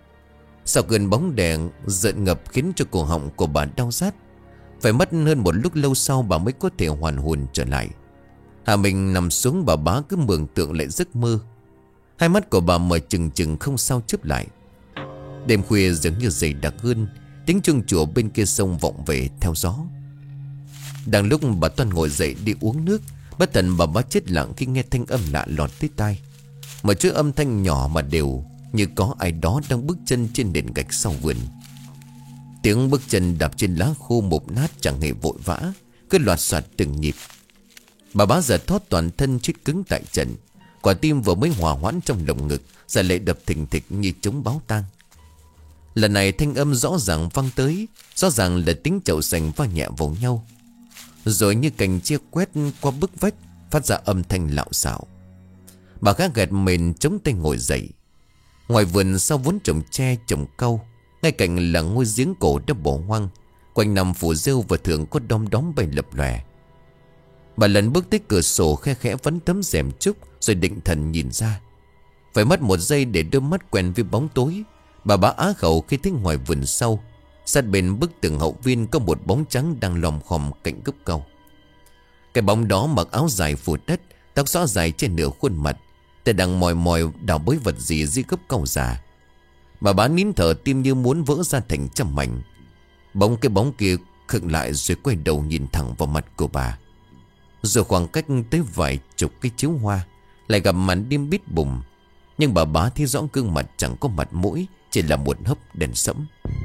Sau cơn bóng đèn giận ngập khiến cho cổ họng của bà đau rát. Phải mất hơn một lúc lâu sau bà mới có thể hoàn hồn trở lại. Hạ mình nằm xuống, bà Bá cứ mường tượng lại giấc mơ. Hai mắt của bà mở trừng trừng không sao chớp lại. Đêm khuya dường như dày đặc hơn, tiếng chuông chùa bên kia sông vọng về theo gió. Đang lúc bà toan ngồi dậy đi uống nước, bất thần bà Bá chết lặng khi nghe thanh âm lạ lọt tới tai. Một chuỗi âm thanh nhỏ mà đều, như có ai đó đang bước chân trên nền gạch sau vườn. Tiếng bước chân đạp trên lá khô mục nát chẳng hề vội vã, cứ loạt soạt từng nhịp. Bà Bá giật thót toàn thân chết cứng tại trận. Quả tim vừa mới hòa hoãn trong lồng ngực, giờ lại đập thình thịch như trống báo tang. Lần này thanh âm rõ ràng vang tới, rõ ràng là tiếng chậu sành va nhẹ vào nhau, rồi như cành chia quét qua bức vách, phát ra âm thanh lạo xạo. Bà gã gật mền chống tay ngồi dậy. Ngoài vườn sau vốn trồng tre trồng cau, ngay cạnh là ngôi giếng cổ đã bỏ hoang, quanh nằm phủ rêu và thường có đom đóm bay lập lòe. Bà lần bước tới cửa sổ, khe khẽ vấn tấm rèm trúc, rồi định thần nhìn ra. Phải mất một giây để đôi mắt quen với bóng tối, bà Bá á khẩu khi thấy ngoài vườn sau, sát bên bức tường hậu viên có một bóng trắng đang lòm khòm cạnh gốc cau. Cái bóng đó mặc áo dài phủ đất, tóc xõa dài trên nửa khuôn mặt, tay đang mòi mòi đào bới vật gì dưới gốc cau già. Bà Bá nín thở, tim như muốn vỡ ra thành trăm mảnh. Cái bóng kia khựng lại rồi quay đầu nhìn thẳng vào mặt của bà. Rồi khoảng cách tới vài chục cái chiếu hoa, lại gặp màn đêm bít bùng. Nhưng bà Bá thấy rõ gương mặt chẳng có mặt mũi, chỉ là một hốc đèn sẫm.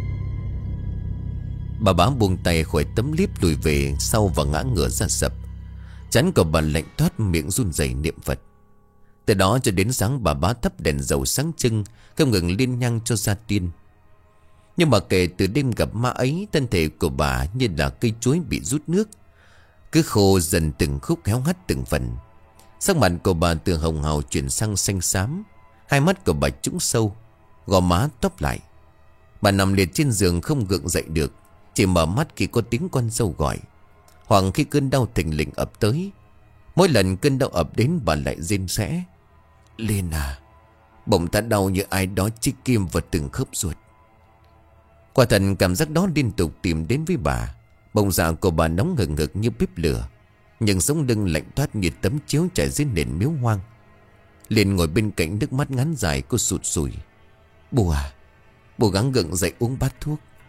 Bà Bá buông tay khỏi tấm liếp, lùi về sau và ngã ngửa ra sập. Trán của bà lạnh toát, miệng run rẩy niệm Phật. Từ đó cho đến sáng, bà Bá thắp đèn dầu sáng trưng, không ngừng liên nhang cho gia tiên. Nhưng mà kể từ đêm gặp ma ấy, thân thể của bà như là cây chuối bị rút nước, cứ khô dần từng khúc, héo hắt từng phần. Sắc mặt của bà từ hồng hào chuyển sang xanh xám, hai mắt của bà trũng sâu, gò má tóp lại. Bà nằm liệt trên giường không gượng dậy được, chỉ mở mắt khi có tiếng con dâu gọi, hoặc khi cơn đau thình lình ập tới. Mỗi lần cơn đau ập đến, bà lại rên rẽ: "Liên à!" Bỗng ta đau như ai đó chích kim vào từng khớp ruột. Quả thật cảm giác đó liên tục tìm đến với bà. Bông dạ của bà nóng hừng hực như bếp lửa, nhưng sống lưng lạnh toát như tấm chiếu trải dưới nền miếu hoang. Liên ngồi bên cạnh, nước mắt ngắn dài, cô sụt sùi: "Bố à, bố gắng gượng dậy uống bát thuốc.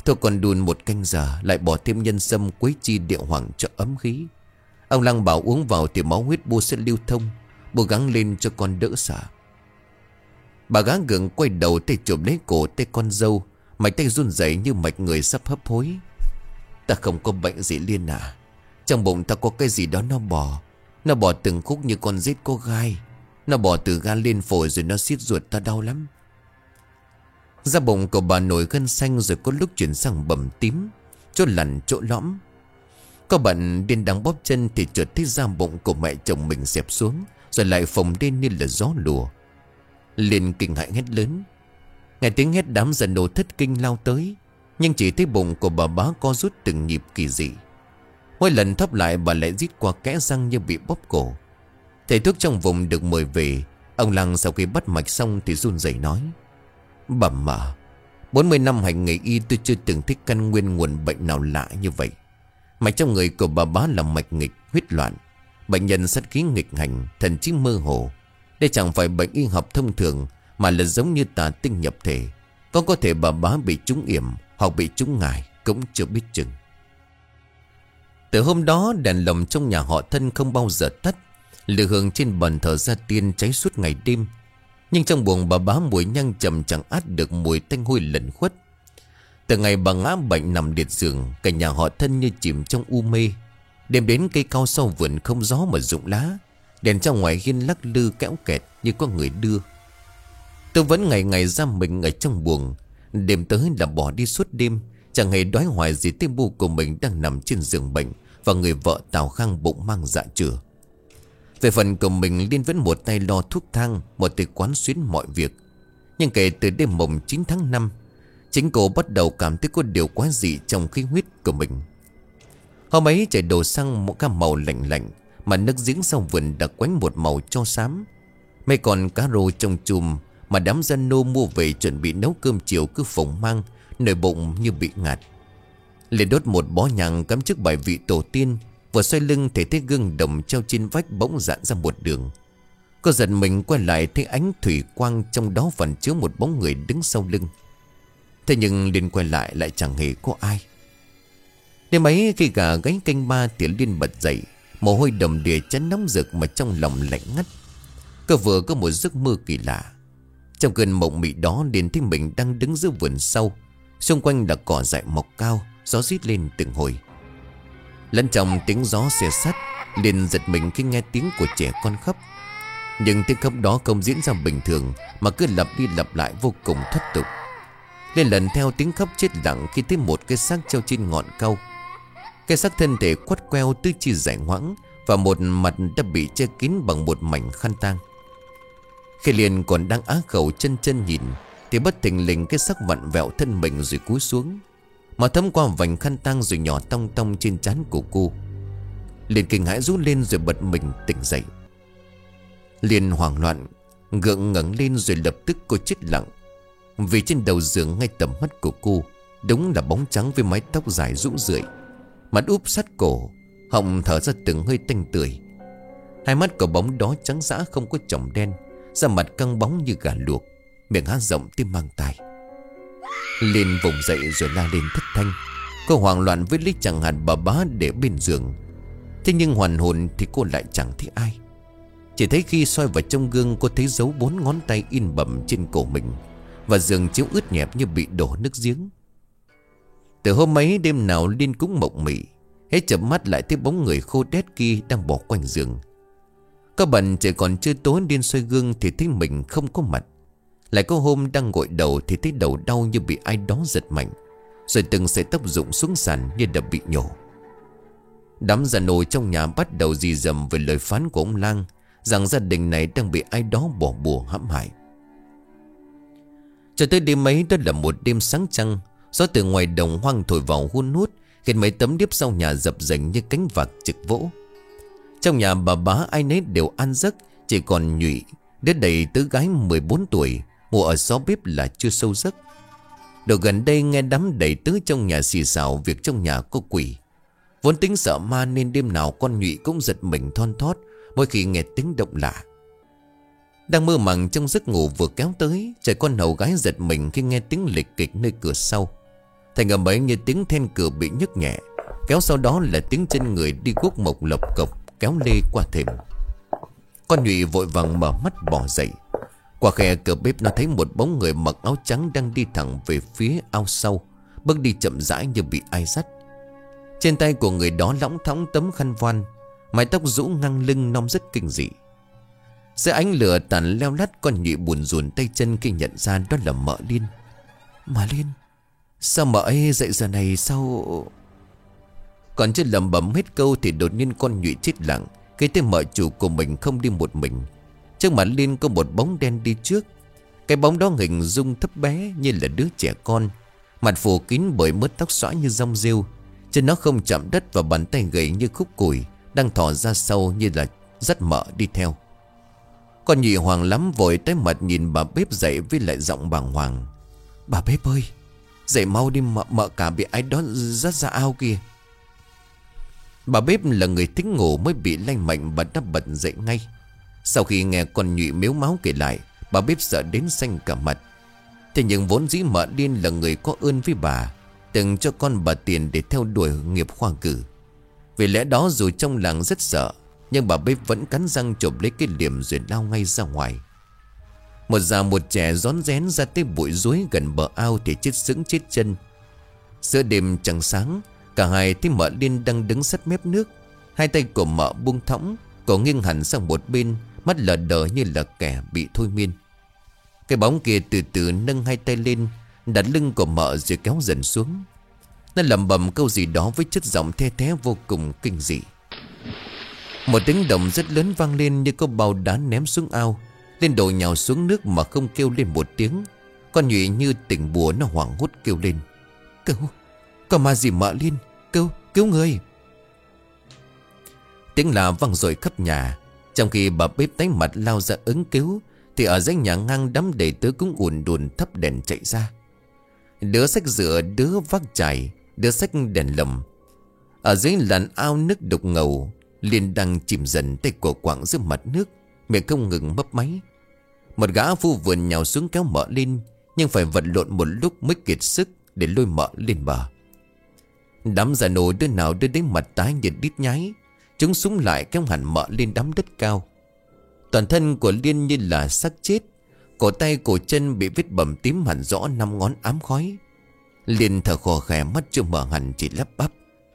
Thôi còn đun 1 canh giờ, lại bỏ thêm nhân sâm quế chi địa hoàng cho ấm khí. Ông Lăng bảo uống vào thì máu huyết bố sẽ lưu thông. Bố gắng lên cho con đỡ sợ. Bà gã gượng quay đầu, tay chụp lấy cổ tay con dâu. Mạch tay run rẩy như mạch người sắp hấp hối. Ta không có bệnh gì Liên à. Trong bụng ta có cái gì đó nó bò. Nó bò từng khúc như con rết có gai. Nó bò từ gan lên phổi rồi nó xiết ruột, ta đau lắm. Da bụng của bà nổi gân xanh, rồi có lúc chuyển sang bầm tím, chỗ lằn chỗ lõm. Có bạn điên đang bóp chân thì chợt thấy da bụng của mẹ chồng mình xẹp xuống, rồi lại phồng lên như là gió lùa. Liền kinh hãi hét lớn. Nghe tiếng hét, đám già nô thất kinh lao tới, nhưng chỉ thấy bụng của bà bá co rút từng nhịp kỳ dị. Mỗi lần thấp lại bà lại rít qua kẽ răng như bị bóp cổ. Thầy thuốc trong vùng được mời về. Ông Lăng sau khi bắt mạch xong thì run rẩy nói: Bẩm mà, 40 năm hành nghề y tôi chưa từng thấy căn nguyên nguồn bệnh nào lạ như vậy. Mạch trong người của bà bá là mạch nghịch, huyết loạn. Bệnh nhân sát khí nghịch hành, thần trí mơ hồ. Đây chẳng phải bệnh y học thông thường, mà là giống như tà tinh nhập thể. Có thể bà bá bị trúng yểm hoặc bị trúng ngải, cũng chưa biết chừng. Từ hôm đó đèn lồng trong nhà họ Thân không bao giờ tắt. Lửa hương trên bàn thờ gia tiên cháy suốt ngày đêm. Nhưng trong buồng bà bá mùi nhang trầm chẳng át được mùi tanh hôi lẩn khuất. Từ ngày bà ngã bệnh nằm liệt giường, cả nhà họ Thân như chìm trong u mê. Đêm đến cây cao sau vườn không gió mà rụng lá. Đèn trong ngoài hiên lắc lư kéo kẹt như có người đưa. Tôi vẫn ngày ngày ra mình ở trong buồng. Đêm tới là bỏ đi suốt đêm, chẳng hề đoái hoài gì tới bu của mình đang nằm trên giường bệnh, và người vợ Tào Khang bụng mang dạ chửa. Về phần của mình, Liên vẫn một tay lo thuốc thang, một tay quán xuyến mọi việc. Nhưng kể từ đêm mùng 9 tháng 5, chính cô bắt đầu cảm thấy có điều quá dị trong khí huyết của mình. Hôm ấy trời đổ sang một gam màu lạnh lạnh, mà nước giếng sau vườn đã quánh một màu cho xám. Mấy con cá rô trong chùm mà đám dân nô mua về chuẩn bị nấu cơm chiều cứ phồng mang, nổi bụng như bị ngạt. Liền đốt một bó nhang cắm trước bài vị tổ tiên. Vừa xoay lưng thấy gương đồng treo trên vách bỗng dạn ra một đường. Cô giật mình quay lại thấy ánh thủy quang, trong đó vẫn chứa một bóng người đứng sau lưng. Thế nhưng Liên quay lại chẳng hề có ai. Đêm ấy khi gà gáy canh ba thì Liên bật dậy, mồ hôi đầm đìa chán nóng rực mà trong lòng lạnh ngắt. Cô vừa có một giấc mơ kỳ lạ. Trong cơn mộng mị đó, Liên thấy mình đang đứng giữa vườn sau. Xung quanh là cỏ dại mọc cao, gió rít lên từng hồi. Lẫn trong tiếng gió xé sắt, Liên giật mình khi nghe tiếng của trẻ con khóc. Nhưng tiếng khóc đó không diễn ra bình thường, mà cứ lặp đi lặp lại vô cùng thất tục. Liên lần theo tiếng khóc chết lặng khi thấy một cái xác treo trên ngọn cau. Cái xác thân thể quắt queo tứ chi giải ngoãng, và một mặt đã bị che kín bằng một mảnh khăn tang. Khi Liên còn đang á khẩu chân chân nhìn, thì bất thình lình cái xác vặn vẹo thân mình rồi cúi xuống, mà thấm qua vành khăn tang rồi nhỏ tong tong trên trán của cô. Liên kinh hãi rú lên rồi bật mình tỉnh dậy. Liên hoảng loạn gượng ngẩng lên rồi lập tức cô chết lặng. Vì trên đầu giường ngay tầm mắt của cô đúng là bóng trắng với mái tóc dài rũ rượi, mặt úp sát cổ, họng thở ra từng hơi tanh tưởi. Hai mắt của bóng đó trắng dã không có chòm đen, da mặt căng bóng như gà luộc, miệng há rộng tim mang tai. Liên vùng dậy rồi la lên thất thanh. Cô hoảng loạn với lấy chẳng hạn bà bá để bên giường. Thế nhưng hoàn hồn thì cô lại chẳng thấy ai. Chỉ thấy khi soi vào trong gương, cô thấy dấu 4 ngón tay in bầm trên cổ mình, và giường chiếu ướt nhẹp như bị đổ nước giếng. Từ hôm ấy đêm nào Liên cũng mộng mị. Hết chợp mắt lại thấy bóng người khô đét kia đang bỏ quanh giường. Có bận trời còn chưa tối, Liên soi gương thì thấy mình không có mặt. Lại có hôm đang gội đầu thì thấy đầu đau như bị ai đó giật mạnh, rồi từng sợi tóc rụng xuống sàn như đã bị nhổ. Đám già nô trong nhà bắt đầu rì rầm về lời phán của ông Lang, rằng gia đình này đang bị ai đó bỏ bùa hãm hại. Cho tới đêm ấy, đó là một đêm sáng trăng. Gió từ ngoài đồng hoang thổi vào hun hút, khiến mấy tấm điếp sau nhà dập dềnh như cánh vạc trực vỗ. Trong nhà bà bá ai nấy đều an giấc, chỉ còn Nhụy, đứa đầy tứ gái 14 tuổi, ngủ ở xó bếp là chưa sâu giấc. Đầu gần đây nghe đám đầy tứ trong nhà xì xào việc trong nhà có quỷ. Vốn tính sợ ma nên đêm nào con Nhụy cũng giật mình thon thót mỗi khi nghe tiếng động lạ. Đang mơ màng trong giấc ngủ vừa kéo tới, trẻ con hầu gái giật mình khi nghe tiếng lịch kịch nơi cửa sau. Thành âm ấy như tiếng then cửa bị nhức nhẹ, kéo sau đó là tiếng chân người đi guốc mộc lộc cộc kéo lê qua thềm. Con Nhụy vội vàng mở mắt bò dậy. Qua khe cửa bếp nó thấy một bóng người mặc áo trắng đang đi thẳng về phía ao sau, bước đi chậm rãi như bị ai dắt. Trên tay của người đó lõng thõng tấm khăn voan, mái tóc rũ ngang lưng non rất kinh dị. Dưới ánh lửa tàn leo lắt, con Nhụy buồn rùn tay chân khi nhận ra đó là mợ Liên. Mà Liên, sao mợ ấy dậy giờ này sao? Còn chưa lẩm bẩm hết câu thì đột nhiên con Nhụy chết lặng khi thấy mợ chủ của mình không đi một mình. Trước mặt Liên có một bóng đen đi trước. Cái bóng đó hình dung thấp bé như là đứa trẻ con, mặt phủ kín bởi mớ tóc xõa như rong rêu. Chân nó không chạm đất và bàn tay gầy như khúc củi đang thò ra sau như là dắt mợ đi theo. Con Nhụy hoảng lắm, vội tới mặt nhìn bà bếp dậy với lại giọng bàng hoàng. Bà bếp ơi, dậy mau đi, mợ cả bị ai đó dắt ra ao kìa. Bà bếp là người thích ngủ mới bị lanh mạnh, bà đã bật dậy ngay. Sau khi nghe con Nhụy mếu máu kể lại, bà bếp sợ đến xanh cả mặt. Thế nhưng vốn dĩ mợ Liên là người có ơn với bà, từng cho con bà tiền để theo đuổi nghiệp khoa cử. Vì lẽ đó dù trong làng rất sợ, nhưng bà bếp vẫn cắn răng chộp lấy cái liềm rồi lao ngay ra ngoài. Một già một trẻ rón rén ra tới bụi ruối gần bờ ao thì chết sững chết chân. Giữa đêm trăng sáng, cả hai thấy mợ Liên đang đứng sát mép nước. Hai tay của mợ buông thõng, cổ nghiêng hẳn sang một bên, mắt lờ đờ như là kẻ bị thôi miên. Cái bóng kia từ từ nâng hai tay lên, đặt lưng của mợ rồi kéo dần xuống. Nó lẩm bẩm câu gì đó với chất giọng the thé vô cùng kinh dị. Một tiếng động rất lớn vang lên như có bao đá ném xuống ao. Liên đổ nhào xuống nước mà không kêu lên một tiếng. Con Nhụy như tỉnh bùa, nó hoảng hốt kêu lên. Cứu, có ma gì mợ Liên, cứu người. Tiếng la vang rồi khắp nhà. Trong khi bà bếp tái mặt lao ra ứng cứu, thì ở dãy nhà ngang đám đầy tớ cũng ùn đùn thắp đèn chạy ra. Đứa xách rửa, đứa vác chài, đứa xách đèn lồng. Ở dưới làn ao nước đục ngầu, Liên đang chìm dần, tay của quạng dưới mặt nước, miệng không ngừng mấp máy. Một gã phu vườn nhào xuống kéo mợ lên, nhưng phải vật lộn một lúc mới kiệt sức để lôi mợ lên bờ. Đám già nổ đứa nào đưa đến mặt tái nhợt đít nhái, chúng súng lại kéo hẳn mợ lên đám đất cao. Toàn thân của Liên như là xác chết, cổ tay cổ chân bị vết bầm tím hẳn rõ 5 ngón ám khói. Liên thở khò khè, mắt chưa mở hẳn, chỉ lắp bắp.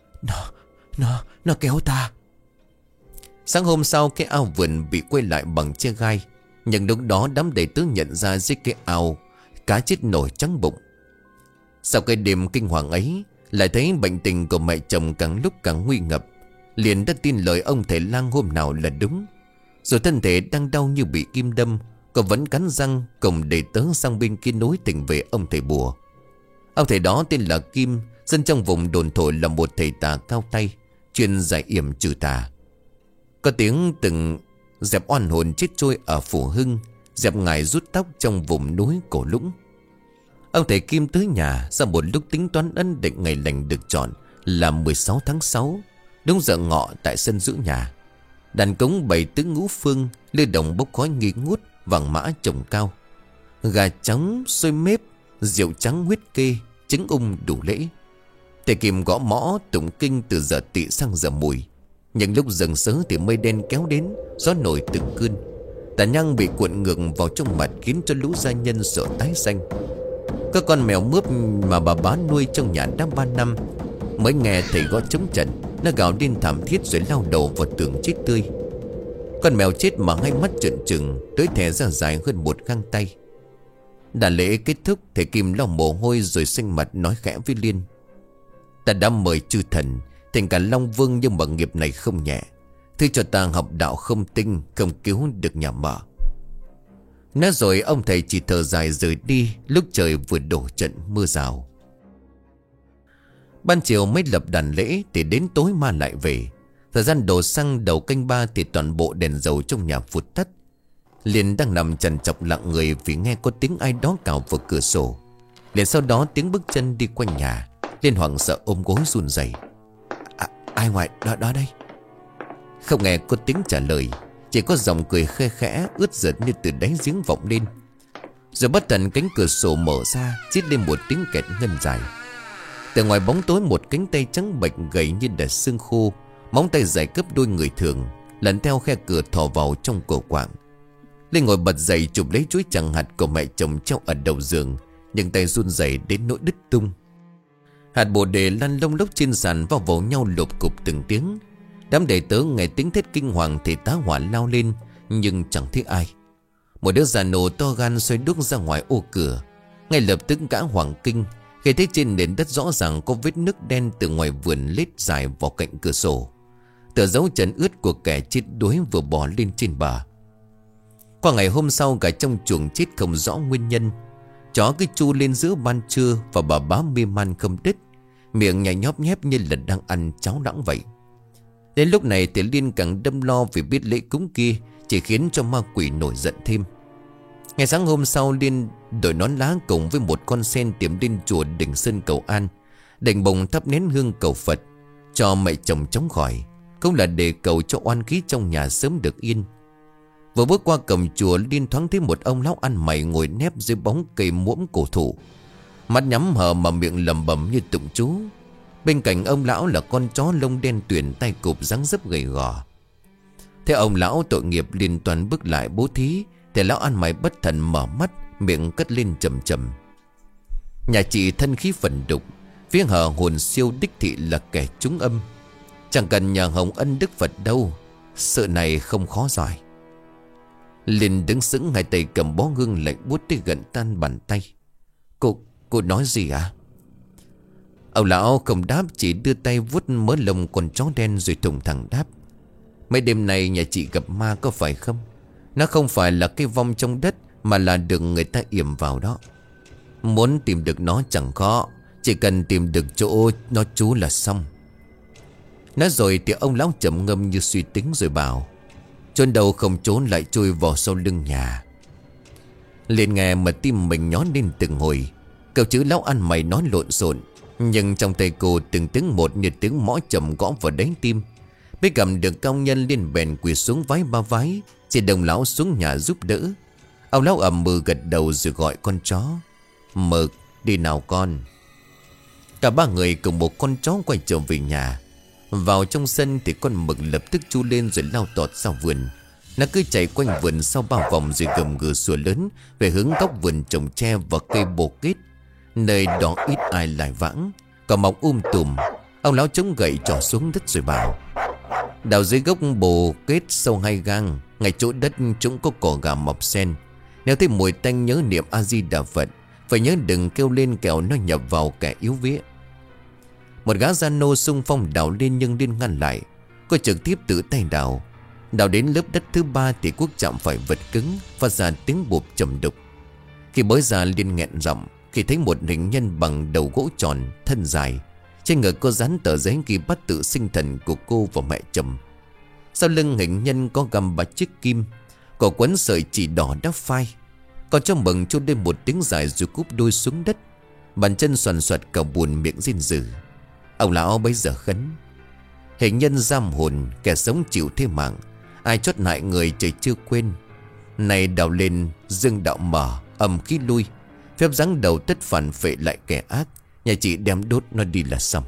Nó kéo ta. Sáng hôm sau, cái ao vườn bị quay lại bằng che gai. Nhưng lúc đó đám đầy tớ nhận ra dưới cái ao cá chết nổi trắng bụng. Sau cái đêm kinh hoàng ấy, lại thấy bệnh tình của mẹ chồng càng lúc càng nguy ngập. Liền đã tin lời ông thầy lang hôm nào là đúng. Rồi thân thể đang đau như bị kim đâm, cô vẫn cắn răng cùng đầy tớ sang bên kia nối tình về ông thầy bùa. Ông thầy đó tên là Kim, dân trong vùng đồn thổi là một thầy tà cao tay, chuyên giải yểm trừ tà. Có tiếng từng dẹp oan hồn chết trôi ở Phủ Hưng, dẹp ngài rút tóc trong vùng núi Cổ Lũng. Ông thầy Kim tới nhà sau một lúc tính toán ân định ngày lành được chọn là 16 tháng 6, đúng giờ ngọ tại sân giữ nhà. Đàn cống bày tứ ngũ phương, lư đồng bốc khói nghi ngút, vàng mã trồng cao. Gà trắng, xôi mếp, rượu trắng huyết kê, trứng đủ lễ. Thầy Kim gõ mõ tụng kinh từ giờ tỵ sang giờ mùi. Những lúc dần sớ thì mây đen kéo đến, gió nổi từng cơn. Tà nhang bị cuộn ngược vào trong mặt khiến cho lũ gia nhân sợ tái xanh. Các con mèo mướp mà bà bá nuôi trong nhà đã 3 năm mới nghe thầy gõ trống trận, nó gào lên thảm thiết rồi lao đầu vào tường chết tươi. Con mèo chết mà hai mắt trợn trừng, lưỡi thè ra dài hơn một găng tay. Đàn lễ kết thúc, thầy Kim lau mồ hôi rồi xanh mặt nói khẽ với Liên. Ta đã mời chư thần thành cả Long Vương, nhưng mà nghiệp này không nhẹ. Thứ cho ta học đạo không tinh, không cứu được nhà mợ. Nói rồi ông thầy chỉ thở dài rời đi lúc trời vừa đổ trận mưa rào. Ban chiều mới lập đàn lễ thì đến tối ma lại về. Thời gian đổ xăng đầu canh 3 thì toàn bộ đèn dầu trong nhà vụt tắt. Liên đang nằm trằn trọc lặng người vì nghe có tiếng ai đó cào vào cửa sổ. Liền sau đó tiếng bước chân đi quanh nhà. Liên hoảng sợ ôm gối run rẩy. Ai ngoài đó đây? Không nghe có tiếng trả lời, chỉ có giọng cười khe khẽ ướt rượt như từ đáy giếng vọng lên. Rồi bất thần cánh cửa sổ mở ra, rít lên một tiếng kẹt ngân dài. Từ ngoài bóng tối, một cánh tay trắng bệch gầy như đã xương khô, móng tay dài gấp đôi người thường, lần theo khe cửa thò vào trong cổ quạng. Linh ngồi bật dậy chụp lấy chuỗi chẳng hạt của mẹ chồng treo ở đầu giường, nhưng tay run rẩy đến nỗi đứt tung. Hạt bồ đề lăn lông lốc trên sàn vào nhau lụp cụp từng tiếng. Đám đệ tớ nghe tiếng thét kinh hoàng thì tá hỏa lao lên, nhưng chẳng thấy ai. Một đứa già nổ to gan xoay đuốc ra ngoài ô cửa. Ngay lập tức gã hoảng kinh khi thấy trên nền đất rõ ràng có vết nước đen từ ngoài vườn lết dài vào cạnh cửa sổ, tựa dấu chân ướt của kẻ chết đuối vừa bò lên trên bờ. Qua ngày hôm sau, gà trong chuồng chết không rõ nguyên nhân. Chó cứ chu lên giữa ban trưa và bà bá mê man không đứt, miệng nhai nhóp nhép như là đang ăn cháo đắng vậy. Đến lúc này thì Liên càng đâm lo vì biết lễ cúng kia chỉ khiến cho ma quỷ nổi giận thêm. Ngày sáng hôm sau, Liên đổi nón lá cùng với một con sen tìm đến chùa Đình Sơn cầu an, định bồng thắp nén hương cầu Phật cho mẹ chồng chống khỏi, cũng là để cầu cho oan khí trong nhà sớm được yên. Vừa bước qua cổng chùa, Liên thoáng thấy một ông lão ăn mày ngồi nép dưới bóng cây muỗng cổ thụ, mắt nhắm hờ mà miệng lẩm bẩm như tụng chú. Bên cạnh ông lão là con chó lông đen tuyền, tay cụp dáng dấp gầy gò. Thế ông lão tội nghiệp, Liên toàn bước lại bố thí thì lão ăn mày bất thần mở mắt, miệng cất lên trầm trầm: "Nhà chị thân khí phần đục, phía hờ hồn siêu đích thị là kẻ trúng âm. Chẳng cần nhà hồng ân đức Phật đâu, sự này không khó giỏi." Liên đứng sững, hai tay cầm bó hương lạnh buốt tới gần tan bàn tay. Cô nói gì à?" Ông lão không đáp, chỉ đưa tay vuốt mớ lông con chó đen rồi thùng thẳng đáp: "Mấy đêm nay nhà chị gặp ma có phải không? Nó không phải là cái vong trong đất, mà là được người ta yểm vào đó. Muốn tìm được nó chẳng khó, chỉ cần tìm được chỗ nó trú là xong." Nói rồi thì ông lão trầm ngâm như suy tính rồi bảo: "Chốn đâu không trốn lại chui vào sau lưng nhà." Liền nghe mà tim mình nhón lên từng hồi. Câu chữ lão ăn mày nói lộn xộn, nhưng trong tay cô từng tiếng một như tiếng mõ chậm gõ vào đáy tim. Mới cầm được cao nhân, Liên bèn quỳ xuống vái ba vái, xin đồng lão xuống nhà giúp đỡ. Ông lão ậm mừ gật đầu rồi gọi con chó: "Mực, đi nào con." Cả ba người cùng một con chó quay trở về nhà. Vào trong sân thì con Mực lập tức chu lên rồi lao tọt sau vườn. Nó cứ chạy quanh vườn sau ba vòng rồi gầm gừ sủa lớn về hướng góc vườn trồng tre và cây bồ kết, nơi đó ít ai lại vãng, cỏ mọc tùm. Ông lão chống gậy trỏ xuống đất rồi bảo: "Đào dưới gốc bồ kết sâu 2 gang, ngay chỗ đất chúng có cỏ gà mọc sen. Nếu thấy mùi tanh nhớ niệm A Di Đà Phật, phải nhớ đừng kêu lên kẻo nó nhập vào kẻ yếu vía." Một gã gia nô xung phong đào lên, nhưng Liên ngăn lại. Cô trực tiếp tự tay đào. Đào đến lớp đất thứ 3 thì cuốc chạm phải vật cứng, phát ra tiếng bụp trầm đục. Khi bới ra, Liên nghẹn giọng khi thấy một hình nhân bằng đầu gỗ tròn, thân dài. Trên ngực có dán tờ giấy ghi bắt tự sinh thần của cô và mẹ chồng. Sau lưng hình nhân có găm 3 chiếc kim, có quấn sợi chỉ đỏ đắp phai. Còn trong Mừng trút lên một tiếng dài rồi cúp đôi xuống đất. Bàn chân xoàn xoạt cả buồn, miệng rên rỉ. Ông lão bấy giờ khấn: "Hình nhân giam hồn, kẻ sống chịu thế mạng, ai chót hại người trời chưa quên. Này đào lên, dương đạo mở, âm khí lui, phép giáng đầu tất phản phệ lại kẻ ác. Nhà chị đem đốt nó đi là xong."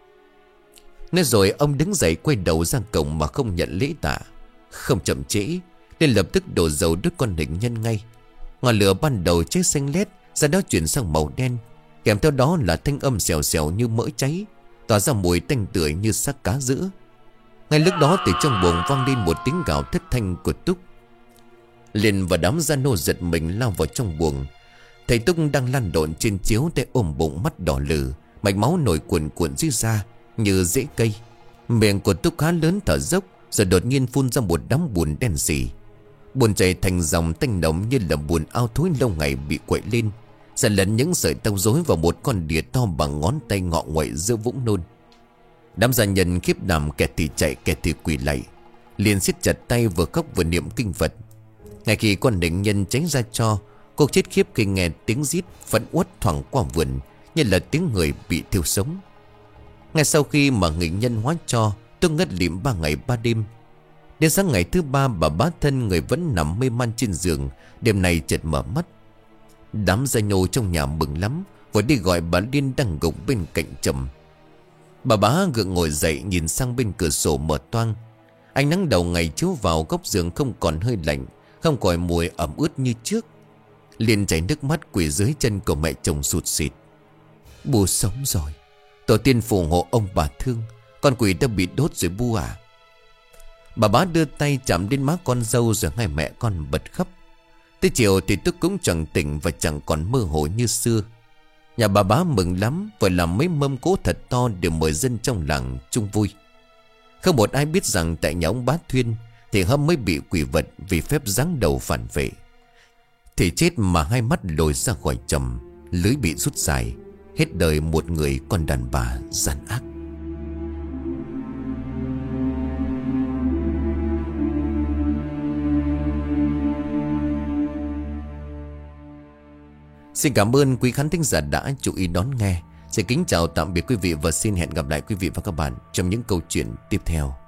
Nói rồi ông đứng dậy quay đầu ra cổng mà không nhận lễ tạ. Không chậm trễ, nên lập tức đổ dầu đốt con hình nhân ngay. Ngọn lửa ban đầu cháy xanh lét, ra đó chuyển sang màu đen, kèm theo đó là thanh âm xèo xèo như mỡ cháy, tỏa ra mùi tanh tưởi như xác cá dữa. Ngay lúc đó từ trong buồng vang lên một tiếng gào thất thanh của Túc. Liền và đám gia nô giật mình lao vào trong buồng. Thầy Túc đang lăn lộn trên chiếu, tay ôm bụng, mắt đỏ lử, mạch máu nổi cuồn cuộn dưới da như rễ cây. Miệng của Túc khá lớn thở dốc, rồi đột nhiên phun ra một đám bùn đen sì. Bùn chảy thành dòng tanh nồng như là bùn ao thối lâu ngày bị quậy lên, xen lẫn những sợi tóc rối vào một con đỉa to bằng ngón tay ngọ nguậy giữa vũng nôn. Đám gia nhân khiếp đảm, kẻ thì chạy kẻ thì quỳ lạy, liền siết chặt tay vừa khóc vừa niệm kinh Phật. Ngay khi con hình nhân tránh ra cho, cô chết khiếp khi nghe tiếng rít phẫn uất thoảng qua vườn, như là tiếng người bị thiêu sống. Ngay sau khi mà hình nhân hóa cho, tôi ngất lịm 3 ngày 3 đêm. Đến sáng ngày thứ 3, bà bá thân người vẫn nằm mê man trên giường, đêm nay chợt mở mắt. Đám gia nhô trong nhà mừng lắm, Vừa đi gọi bà Liên đang gục bên cạnh chồng. Bà bá gượng ngồi dậy, nhìn sang bên cửa sổ mở toang. Ánh nắng đầu ngày chiếu vào góc giường không còn hơi lạnh, không còn mùi ẩm ướt như trước. Liên chảy nước mắt quỳ dưới chân của mẹ chồng sụt sịt. Bu sống rồi. Tổ tiên phù hộ ông bà thương. Con quỷ đã bị đốt rồi Bu à. Bà bá đưa tay chạm đến má con dâu, rồi hai mẹ con bật khóc. Tới chiều thì tức cũng chẳng tỉnh và chẳng còn mơ hồ như xưa. Nhà bà bá mừng lắm, phải làm mấy mâm cỗ thật to để mời dân trong làng chung vui. Không một ai biết rằng tại nhà ông Bá Thuyên thì Hâm mới bị quỷ vật vì phép giáng đầu phản vệ. Thì chết mà hai mắt lồi ra khỏi chầm, lưới bị rút dài. Hết đời một người con đàn bà gian ác. Xin cảm ơn quý khán thính giả đã chú ý đón nghe. Xin kính chào tạm biệt quý vị và xin hẹn gặp lại quý vị và các bạn trong những câu chuyện tiếp theo.